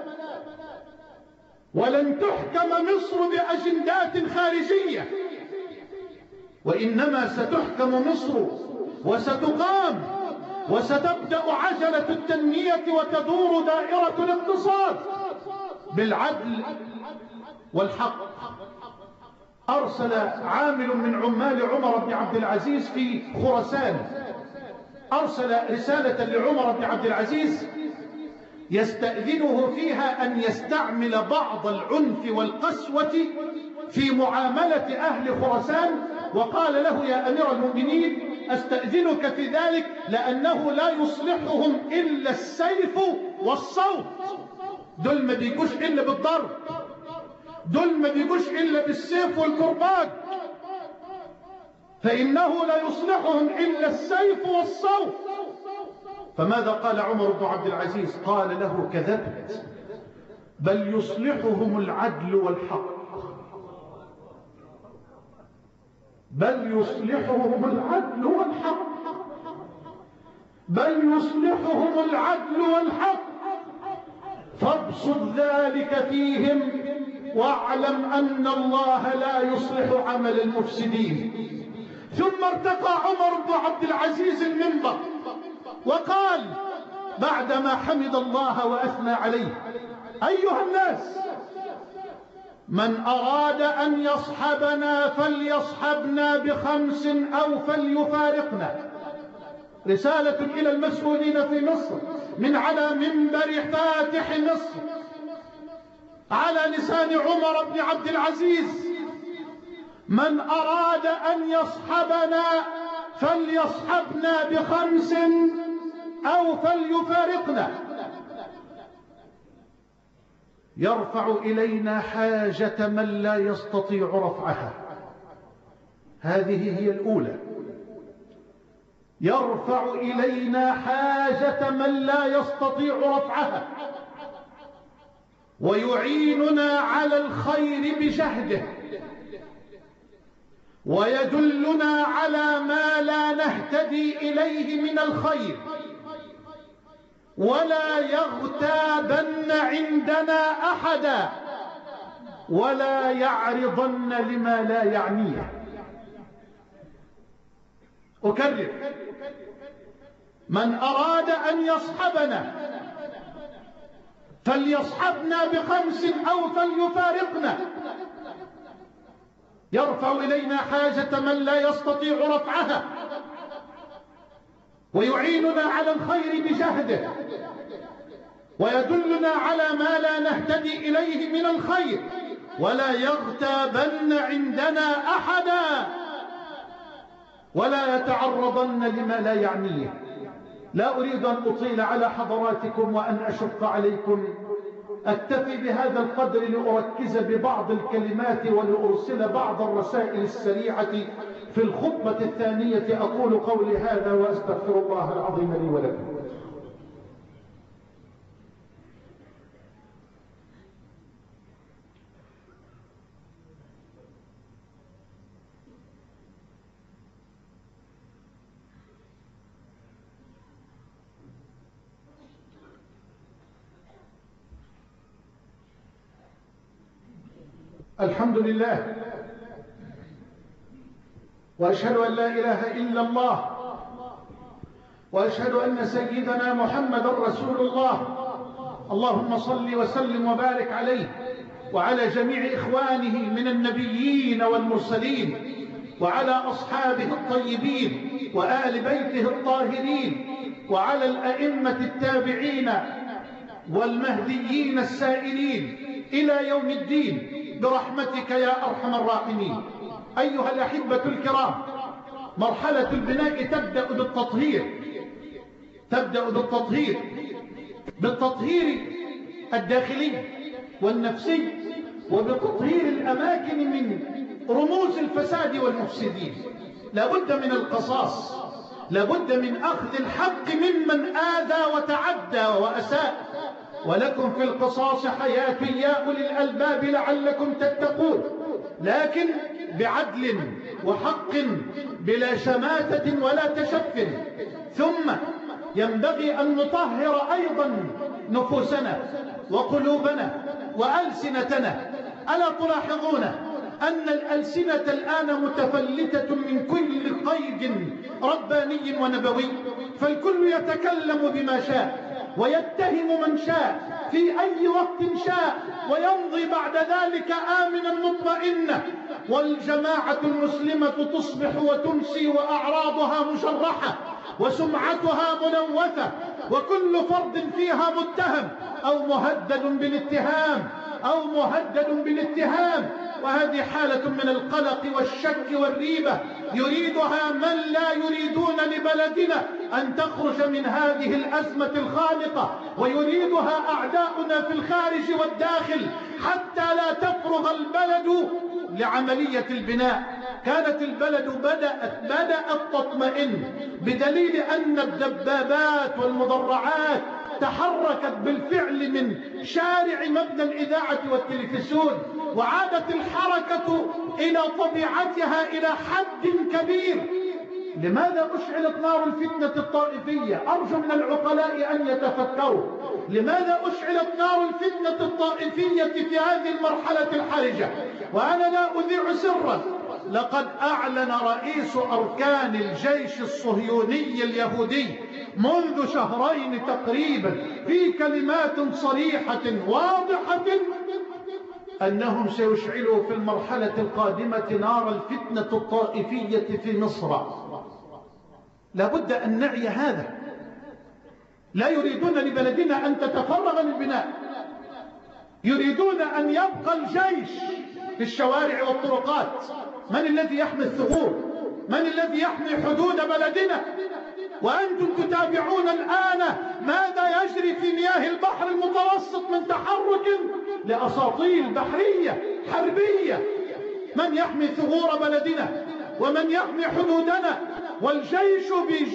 ولن تحكم مصر بأجندات خارجية، وإنما ستحكم مصر وستقام وستبدأ عجلة التنمية وتدور دائرة الاقتصاد بالعدل والحق. أرسل عامل من عمال عمر بن عبد العزيز في خراسان، أرسل رسالة لعمر بن عبد العزيز يستأذنه فيها أن يستعمل بعض العنف والقسوة في معاملة أهل خراسان، وقال له: يا أمير المؤمنين، أستأذنك في ذلك لأنه لا يصلحهم إلا السيف والصوت. دول ما بيجوش إلا بالضرب، دول ما بيجوش إلا بالسيف والكرباج، فإنه لا يصلحهم إلا السيف والصوت. فماذا قال عمر بن عبد العزيز؟ قال له: كذبت، بل يصلحهم العدل والحق، بل يصلحهم العدل والحق، بل يصلحهم العدل والحق، فابسط ذلك فيهم واعلم أن الله لا يصلح عمل المفسدين. ثم ارتقى عمر بن عبد العزيز المنبر وقال بعدما حمد الله وأثنى عليه: أيها الناس، من أراد أن يصحبنا فليصحبنا ب5 أو فليفارقنا. رسالة إلى المسؤولين في مصر من على منبر فاتح مصر على لسان عمر بن عبد العزيز: من أراد أن يصحبنا فليصحبنا ب5 أو فليفارقنا. يرفع إلينا حاجة من لا يستطيع رفعها، هذه هي الأولى. يرفع إلينا حاجة من لا يستطيع رفعها، ويعيننا على الخير بجهده، ويدلنا على ما لا نهتدي إليه من الخير، ولا يغتابن عندنا أحدا، ولا يعرضن لما لا يعنيه. أكرر: من أراد أن يصحبنا فليصحبنا ب5 أو فليفارقنا. يرفع إلينا حاجة من لا يستطيع رفعها، ويعيننا على الخير بجهده، ويدلنا على ما لا نهتدي إليه من الخير، ولا يغتابن عندنا أحدا، ولا يتعرضن لما لا يعنيه. لا أريد أن أطيل على حضراتكم وأن أشق عليكم، أكتفي بهذا القدر لأركز ببعض الكلمات ولأرسل بعض الرسائل السريعة في الخطبة الثانية. أقول قولي هذا وأستغفر الله العظيم لي ولكم. الحمد لله، وأشهد أن لا إله إلا الله، وأشهد أن سيدنا محمد رسول الله. اللهم صل وسلم وبارك عليه وعلى جميع إخوانه من النبيين والمرسلين، وعلى أصحابه الطيبين وآل بيته الطاهرين، وعلى الأئمة التابعين والمهديين السائلين إلى يوم الدين برحمتك يا أرحم الراحمين. أيها الأحبة الكرام، مرحلة البناء تبدأ بالتطهير الداخلي والنفسي، وبتطهير الأماكن من رموز الفساد والمفسدين. لا بد من القصاص لابد من أخذ الحق ممن آذى وتعدى وأساء. ولكم في القصاص حياة يا أولي الألباب لعلكم تتقون، لكن بعدل وحق بلا شماتة ولا تشف. ثم ينبغي أن نطهر أيضا نفوسنا وقلوبنا وألسنتنا. ألا تلاحظون أن الألسنة الآن متفلتة من كل قيد رباني ونبوي، فالكل يتكلم بما شاء ويتهم من شاء في أي وقت شاء ويمضي بعد ذلك آمنا مطمئنا، والجماعة المسلمة تصبح وتمسي وأعراضها مشرحة وسمعتها منوثة، وكل فرد فيها متهم أو مهدد بالاتهام وهذه حالة من القلق والشك والريبة يريدها من لا يريدون لبلدنا أن تخرج من هذه الأزمة الخانقة، ويريدها أعداؤنا في الخارج والداخل حتى لا تفرغ البلد لعملية البناء. كانت البلد بدأت تطمئن بدليل أن الدبابات والمدرعات تحركت بالفعل من شارع مبنى الإذاعة والتلفزيون، وعادت الحركة إلى طبيعتها إلى حد كبير. لماذا أشعلت نار الفتنة الطائفية؟ أرجو من العقلاء أن يتفكروا. لماذا أشعلت نار الفتنة الطائفية في هذه المرحلة الحرجة؟ وأنا لا أذيع سرا، لقد أعلن رئيس أركان الجيش الصهيوني اليهودي منذ شهرين تقريبا في كلمات صريحة واضحة أنهم سيشعلوا في المرحلة القادمة نار الفتنة الطائفية في مصر. لابد أن نعي هذا. لا يريدون لبلدنا أن تتفرغ للبناء، يريدون أن يبقى الجيش في الشوارع والطرقات. من الذي يحمي الثغور؟ من الذي يحمي حدود بلدنا؟ وأنتم تتابعون الآن ماذا يجري في مياه البحر المتوسط من تحرك لأساطيل بحرية حربية. من يحمي ثغور بلدنا ومن يحمي حدودنا؟ والجيش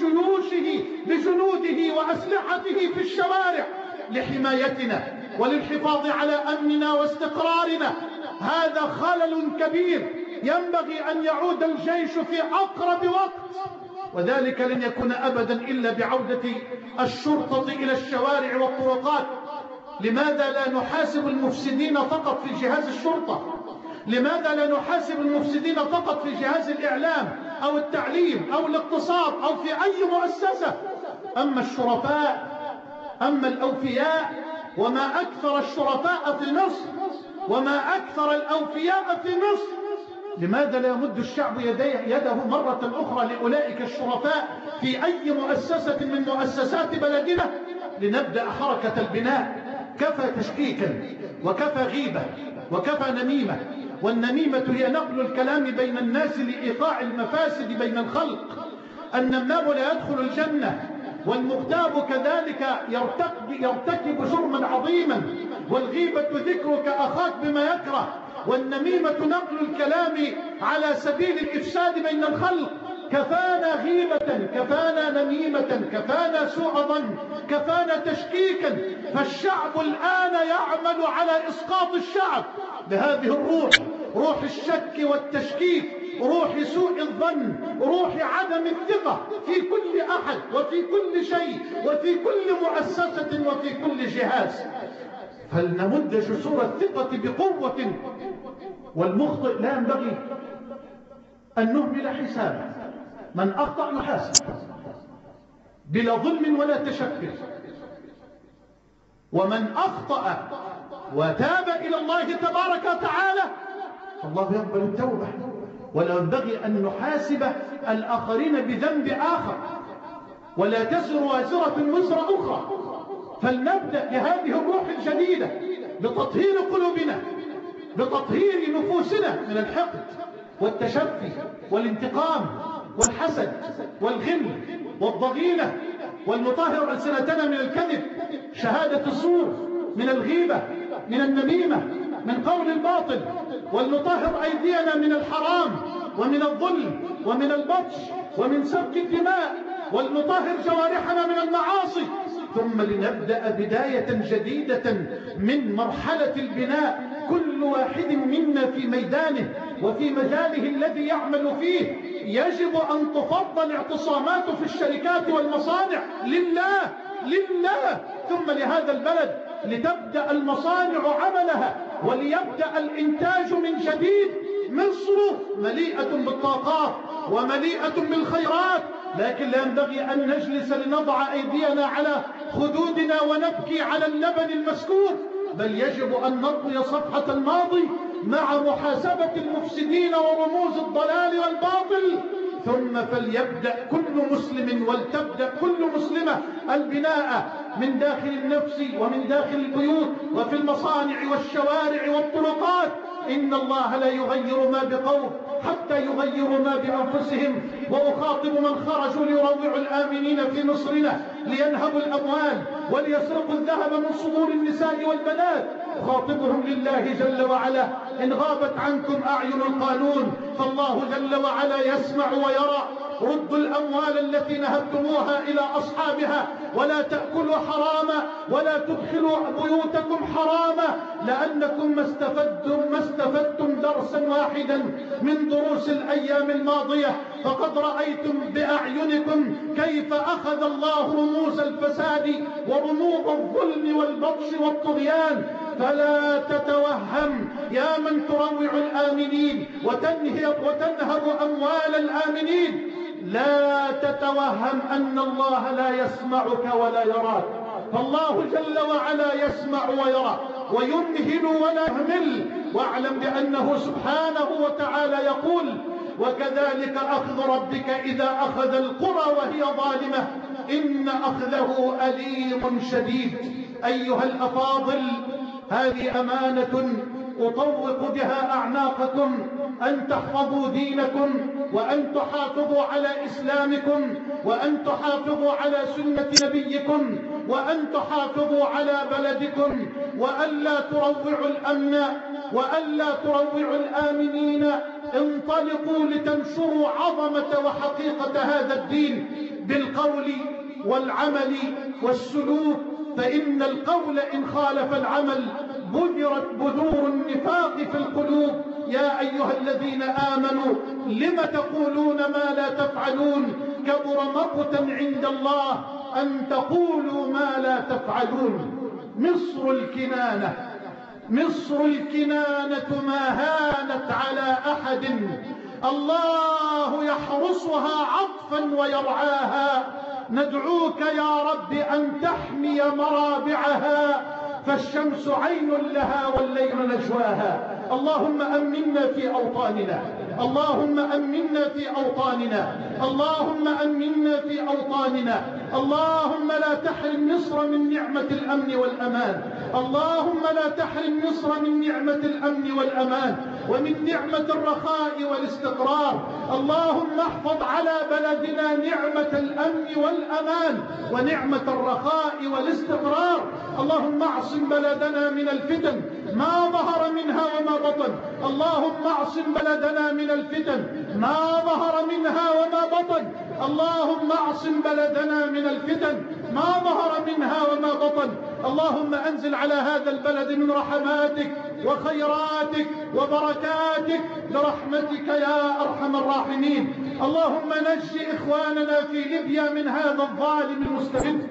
بجنوده وأسلحته في الشوارع لحمايتنا وللحفاظ على أمننا واستقرارنا. هذا خلل كبير ينبغي أن يعود الجيش في أقرب وقت، وذلك لن يكون أبدا إلا بعودة الشرطة إلى الشوارع والطرقات. لماذا لا نحاسب المفسدين فقط في جهاز الشرطة؟ لماذا لا نحاسب المفسدين فقط في جهاز الإعلام أو التعليم أو الاقتصاد أو في أي مؤسسة؟ أما الشرفاء، أما الأوفياء، وما أكثر الشرفاء في مصر وما أكثر الأوفياء في مصر، لماذا لا يمد الشعب يده مرة أخرى لأولئك الشرفاء في أي مؤسسة من مؤسسات بلدنا لنبدأ حركة البناء؟ كفى تشكيكا وكفى غيبة وكفى نميمة، والنميمة هي نقل الكلام بين الناس لإيقاع المفاسد بين الخلق. النمام لا يدخل الجنة، والمغتاب كذلك يرتكب جرما عظيما، والغيبة ذكرك أخاك بما يكره، والنميمة نقل الكلام على سبيل الإفساد بين الخلق. كفانا غيبة، كفانا نميمة، كفانا سوء ظن، كفانا تشكيكا. فالشعب الآن يعمل على إسقاط الشعب بهذه الروح، روح الشك والتشكيك، روح سوء الظن، روح عدم الثقة في كل أحد وفي كل شيء وفي كل مؤسسة وفي كل جهاز. فلنمد جسور الثقة بقوة، والمخطئ لا ينبغي أن نهمل حسابه. من أخطأ يحاسب بلا ظلم ولا تشكك، ومن أخطأ وتاب إلى الله تبارك وتعالى فالله يقبل التوبة. ولا ينبغي أن نحاسب الآخرين بذنب آخر، ولا تزر وازرة وزر أخرى. فلنبدأ بهذه الروح الجديدة بتطهير قلوبنا، بتطهير نفوسنا من الحقد والتشفي والانتقام والحسد والغل والضغينة، والمطهر ألسنتنا من الكذب، شهادة الزور، من الغيبة، من النميمة، من قول الباطل، والمطهر أيدينا من الحرام ومن الظلم ومن البطش ومن سفك الدماء. ولنطهر جوارحنا من المعاصي، ثم لنبدأ بداية جديدة من مرحلة البناء، كل واحد منا في ميدانه وفي مجاله الذي يعمل فيه. يجب أن تفضل اعتصاماته في الشركات والمصانع لله ثم لهذا البلد، لتبدأ المصانع عملها وليبدأ الإنتاج من جديد. مصر مليئة بالطاقات ومليئة بالخيرات، لكن لا ينبغي أن نجلس لنضع أيدينا على خدودنا ونبكي على اللبن المسكوب، بل يجب أن نطوي صفحة الماضي مع محاسبة المفسدين ورموز الضلال والباطل. ثم فليبدأ كل مسلم ولتبدأ كل مسلمة البناء من داخل النفس ومن داخل البيوت وفي المصانع والشوارع والطرقات. إن الله لا يغير ما بقوم حتى يغيروا ما بأنفسهم. وأخاطب من خرجوا ليروعوا الآمنين في مصرنا لينهبوا الأموال وليسرقوا الذهب من صدور النساء والبنات، أخاطبهم لله جل وعلا: إن غابت عنكم أعين القانون فالله جل وعلا يسمع ويرى. ردوا الأموال التي نهبتموها إلى أصحابها، ولا تأكلوا حراما ولا تدخلوا بيوتكم حراما، لأنكم ما استفدتم درسا واحدا من دروس الأيام الماضية، فقد رأيتم بأعينكم كيف أخذ الله رموز الفساد ورموز الظلم والبطش والطغيان. فلا تتوهم يا من تروع الآمنين وتنهب أموال الآمنين، لا تتوهم أن الله لا يسمعك ولا يراك، فالله جل وعلا يسمع ويرى ويمهل ولا يهمل. واعلم بأنه سبحانه وتعالى يقول: وكذلك أخذ ربك إذا أخذ القرى وهي ظالمة إن أخذه أليم شديد. أيها الأفاضل، هذه أمانة أطوق بها أعناقكم، أن تحفظوا دينكم، وأن تحافظوا على إسلامكم، وأن تحافظوا على سنة نبيكم، وأن تحافظوا على بلدكم، وألا تروعوا الأمن وألا تروعوا الآمنين. انطلقوا لتنشروا عظمة وحقيقة هذا الدين بالقول والعمل والسلوك، فإن القول إن خالف العمل بذرت بذور النفاق في القلوب. يا أيها الذين آمنوا لم تقولون ما لا تفعلون؟ كبر مقتا عند الله أن تقولوا ما لا تفعلون. مصر الكنانة ما هانت على أحد، الله يحرسها عطفا ويرعاها. ندعوك يا رب أن تحمي مرابعها، فالشمس عين لها والليل نجواها. اللهم أمنا في أوطاننا، اللهم أمنا في أوطاننا، اللهم أمنا في أوطاننا. اللهم لا تحرم مصر من نعمة الأمن والأمان، اللهم لا تحرم مصر من نعمة الأمن والأمان ومن نعمة الرخاء والاستقرار. اللهم احفظ على بلدنا نعمة الأمن والأمان ونعمة الرخاء والاستقرار. اللهم اعصم بلدنا من الفتن ما ظهر منها وما بطن، اللهم اعصم بلدنا من الفتن ما ظهر منها وما بطن، اللهم اعصم بلدنا من الفتن ما ظهر منها وما بطن. اللهم أنزل على هذا البلد من رحماتك وخيراتك وبركاتك برحمتك يا أرحم الراحمين. اللهم نجي إخواننا في ليبيا من هذا الظالم المستبد،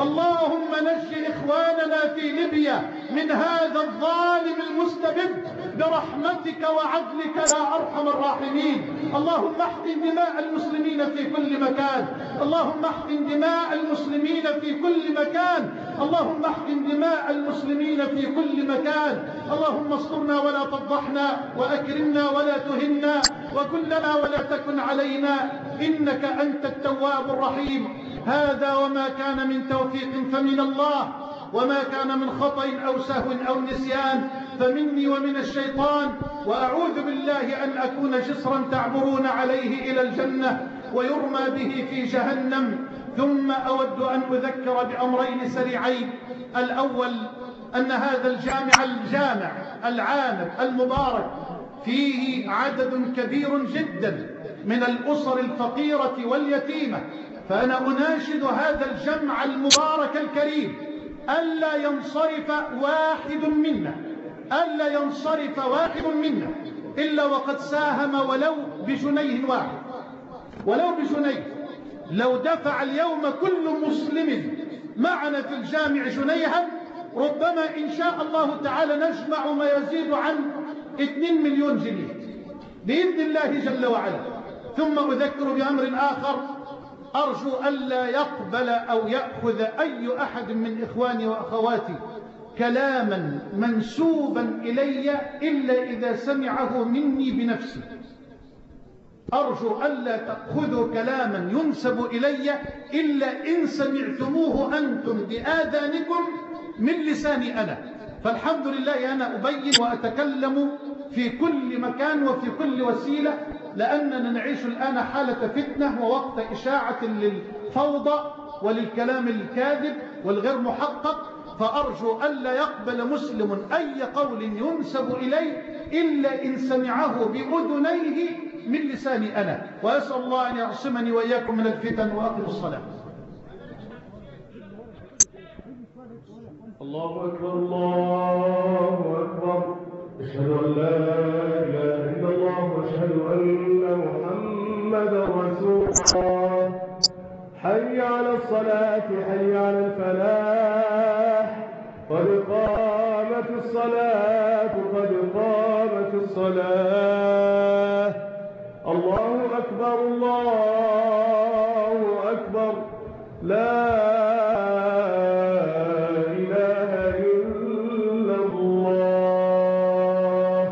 اللهم نجي إخواننا في ليبيا من هذا الظالم المستبد برحمتك وعدلك يا أرحم الراحمين. اللهم احقن دماء المسلمين في كل مكان، اللهم احقن دماء المسلمين في كل مكان، اللهم احقن دماء المسلمين في كل مكان. اللهم استرنا ولا تفضحنا، وأكرمنا ولا تهنا، وكلنا ولا تكن علينا، إنك أنت التواب الرحيم. هذا وما كان من توفيق فمن الله، وما كان من خطأ أو سهو أو نسيان فمني ومن الشيطان، وأعوذ بالله أن أكون جسرا تعبرون عليه إلى الجنة ويرمى به في جهنم. ثم أود أن أذكر بأمرين سريعين. الأول أن هذا الجامع العامر المبارك فيه عدد كبير جدا من الأسر الفقيرة واليتيمة، فأنا أناشد هذا الجمع المبارك الكريم ألا ينصرف واحد منا إلا وقد ساهم ولو بجنيه واحد، ولو بجنيه. لو دفع اليوم كل مسلم معنا في الجامع جنيها ربما إن شاء الله تعالى نجمع ما يزيد عن 2 مليون جنيه بإذن الله جل وعلا. ثم أذكر بأمر آخر، أرجو ألا يقبل أو يأخذ أي أحد من إخواني وأخواتي كلاما منسوبا إلي إلا إذا سمعه مني بنفسي. أرجو ألا تأخذوا كلاما ينسب إلي إلا إن سمعتموه أنتم بآذانكم من لساني أنا. فالحمد لله أنا أبين وأتكلم في كل مكان وفي كل وسيلة، لأننا نعيش الآن حالة فتنة ووقت إشاعة للفوضى وللكلام الكاذب والغير محقق. فأرجو ألا يقبل مسلم أي قول ينسب إليه إلا إن سمعه بأذنيه من لساني أنا. وأسأل الله أن يعصمني وإياكم من الفتن. وأقم الصلاة. الله أكبر الله أكبر، أشهد أن لا إله إلا الله وأشهد أن محمدا رسول الله. حي على الصلاة حي على الفلاح، قد قامت الصلاة قد قامت الصلاة. الله أكبر الله أكبر، لا إله إلا الله.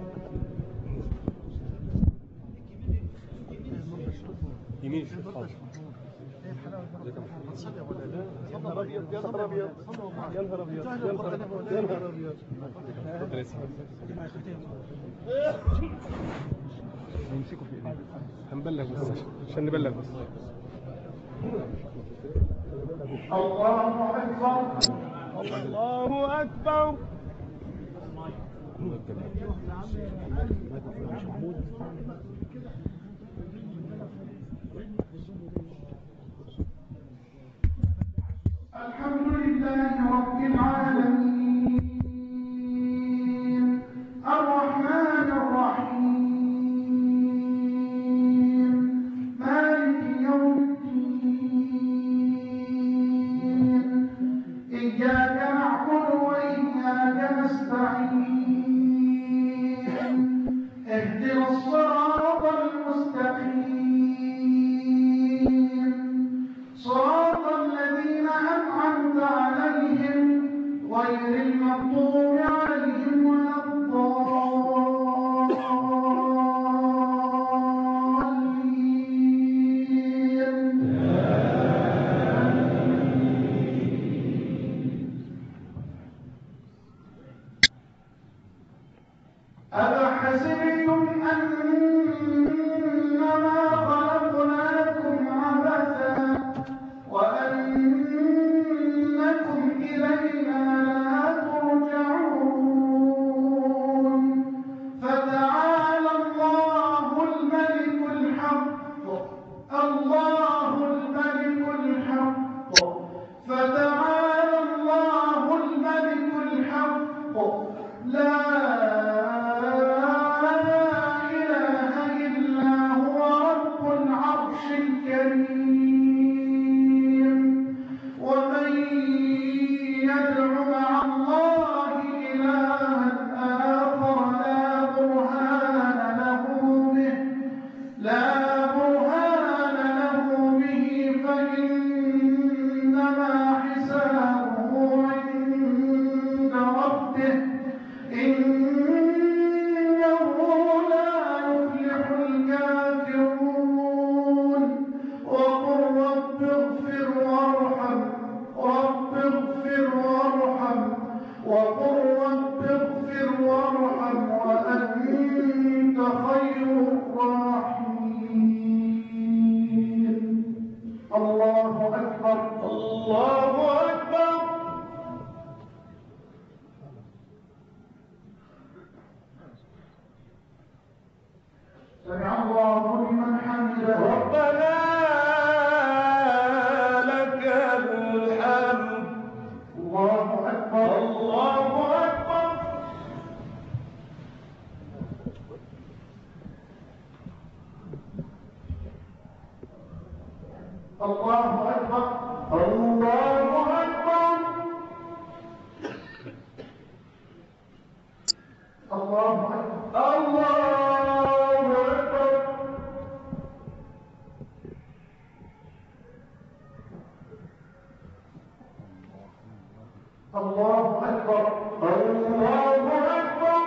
يمين شوف حاضر. يا نهار أبيض يا نهار أبيض يا نهار أبيض يا نهار أبيض. نمسكه في ايدينا هنبلغ بس عشان نبلغ بس. الله أكبر الله أكبر. الحمد لله رب العالمين الرحمن الرحيم مالك يوم الدين إياك نعبد وإياك نستعين اهدنا الصراط المستقيم صراط الذين أنعمت عليهم غير المغضوب عليهم ولا الضالين. أفحسبتم أنما خلقناكم عبثا وأنكم إلينا لا ترجعون. فتعالى الله الملك الحق الله الملك الحق فتعالى الله الملك الحق لا إله إلا هو رب العرش الكريم. ومن يدع مع الله إلها آخر لا برهان له به فإنما حسابه عند ربه إنه لا يفلح الكافرون. وقل رب اغفر وارحم رب اغفر وارحم وقل رب اغفر وارحم وأنت خير الراحمين. الله أكبر الله أكبر. سمع الله لمن حمده. ربنا الله أكبر الله أكبر الله أكبر الله أكبر.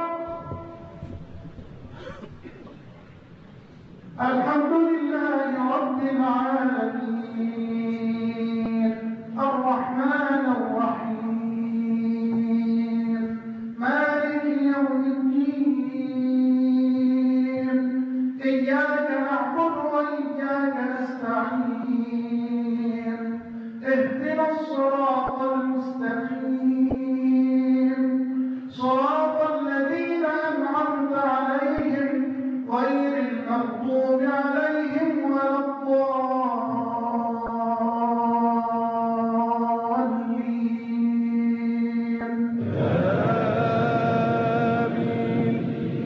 الحمد لله رب العالمين الرحمن الرحيم مالك يوم الدين إياك نعبد وإياك نستعين اهدنا الصراط المستقيم صراط الذين أنعمت عليهم غير المغضوب عليهم ولا الضالين. آمين.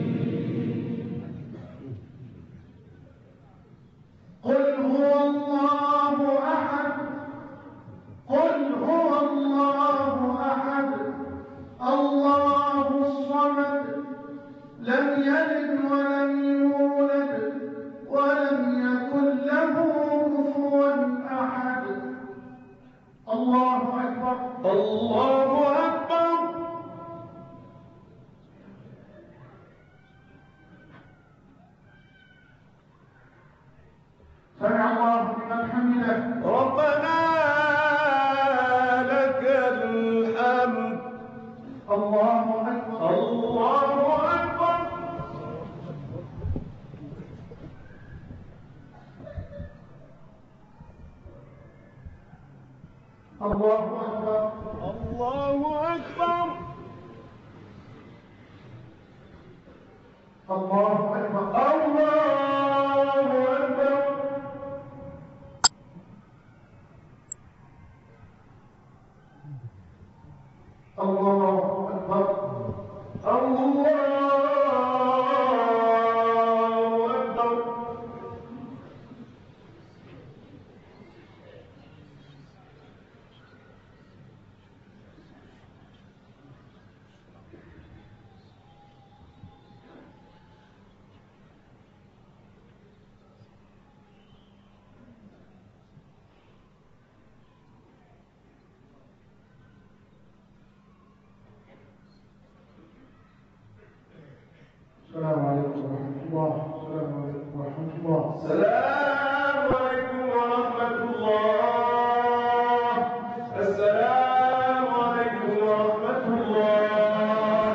قل هو الله أحد قل هو الله أحد الله الصمد لم يلد ولم يولد ولم يكن له كفوا أحد. الله أكبر الله أكبر. سمع الله لمن حمده ربنا لك الحمد. الله أكبر الله أكبر. الله أكبر الله أكبر. الله أكبر الله أكبر. الله أكبر الله أكبر. السلام عليكم ورحمة الله. السلام عليكم ورحمة الله. السلام عليكم ورحمة الله. السلام عليكم ورحمة الله.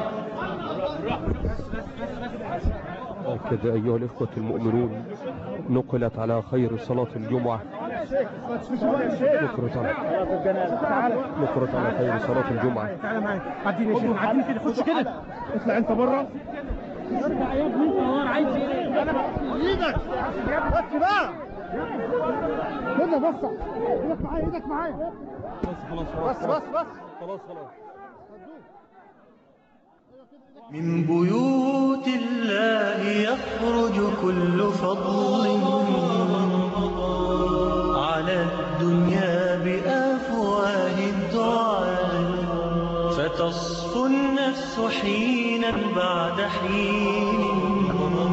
هكذا أيها الإخوة المؤمنون نقلت على خير صلاة الجمعة نقرت على خير صلاة الجمعة. تعالى معايا عديني يا شيخ عديني كده خش كده اطلع انت بره ارجع يا ابني انت عايز ايه ايدك بس بقى كده بص ايدك معايا ايدك معايا بس خلاص من بيوت الله يخرج كل فضل على الدنيا بأفواه الدعاء فتصفو النفس حينا بعد حين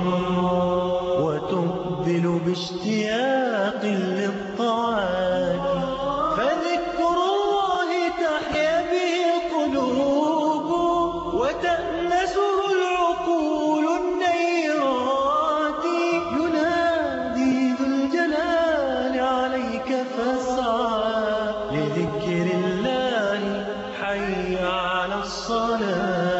وتقبل باشتياق للطاعات فذكر الله تحيا به القلوب وتأنسه العقول النيرات ينادي ذو الجلال عليك فاسعى لذكر الله حي على الصلاة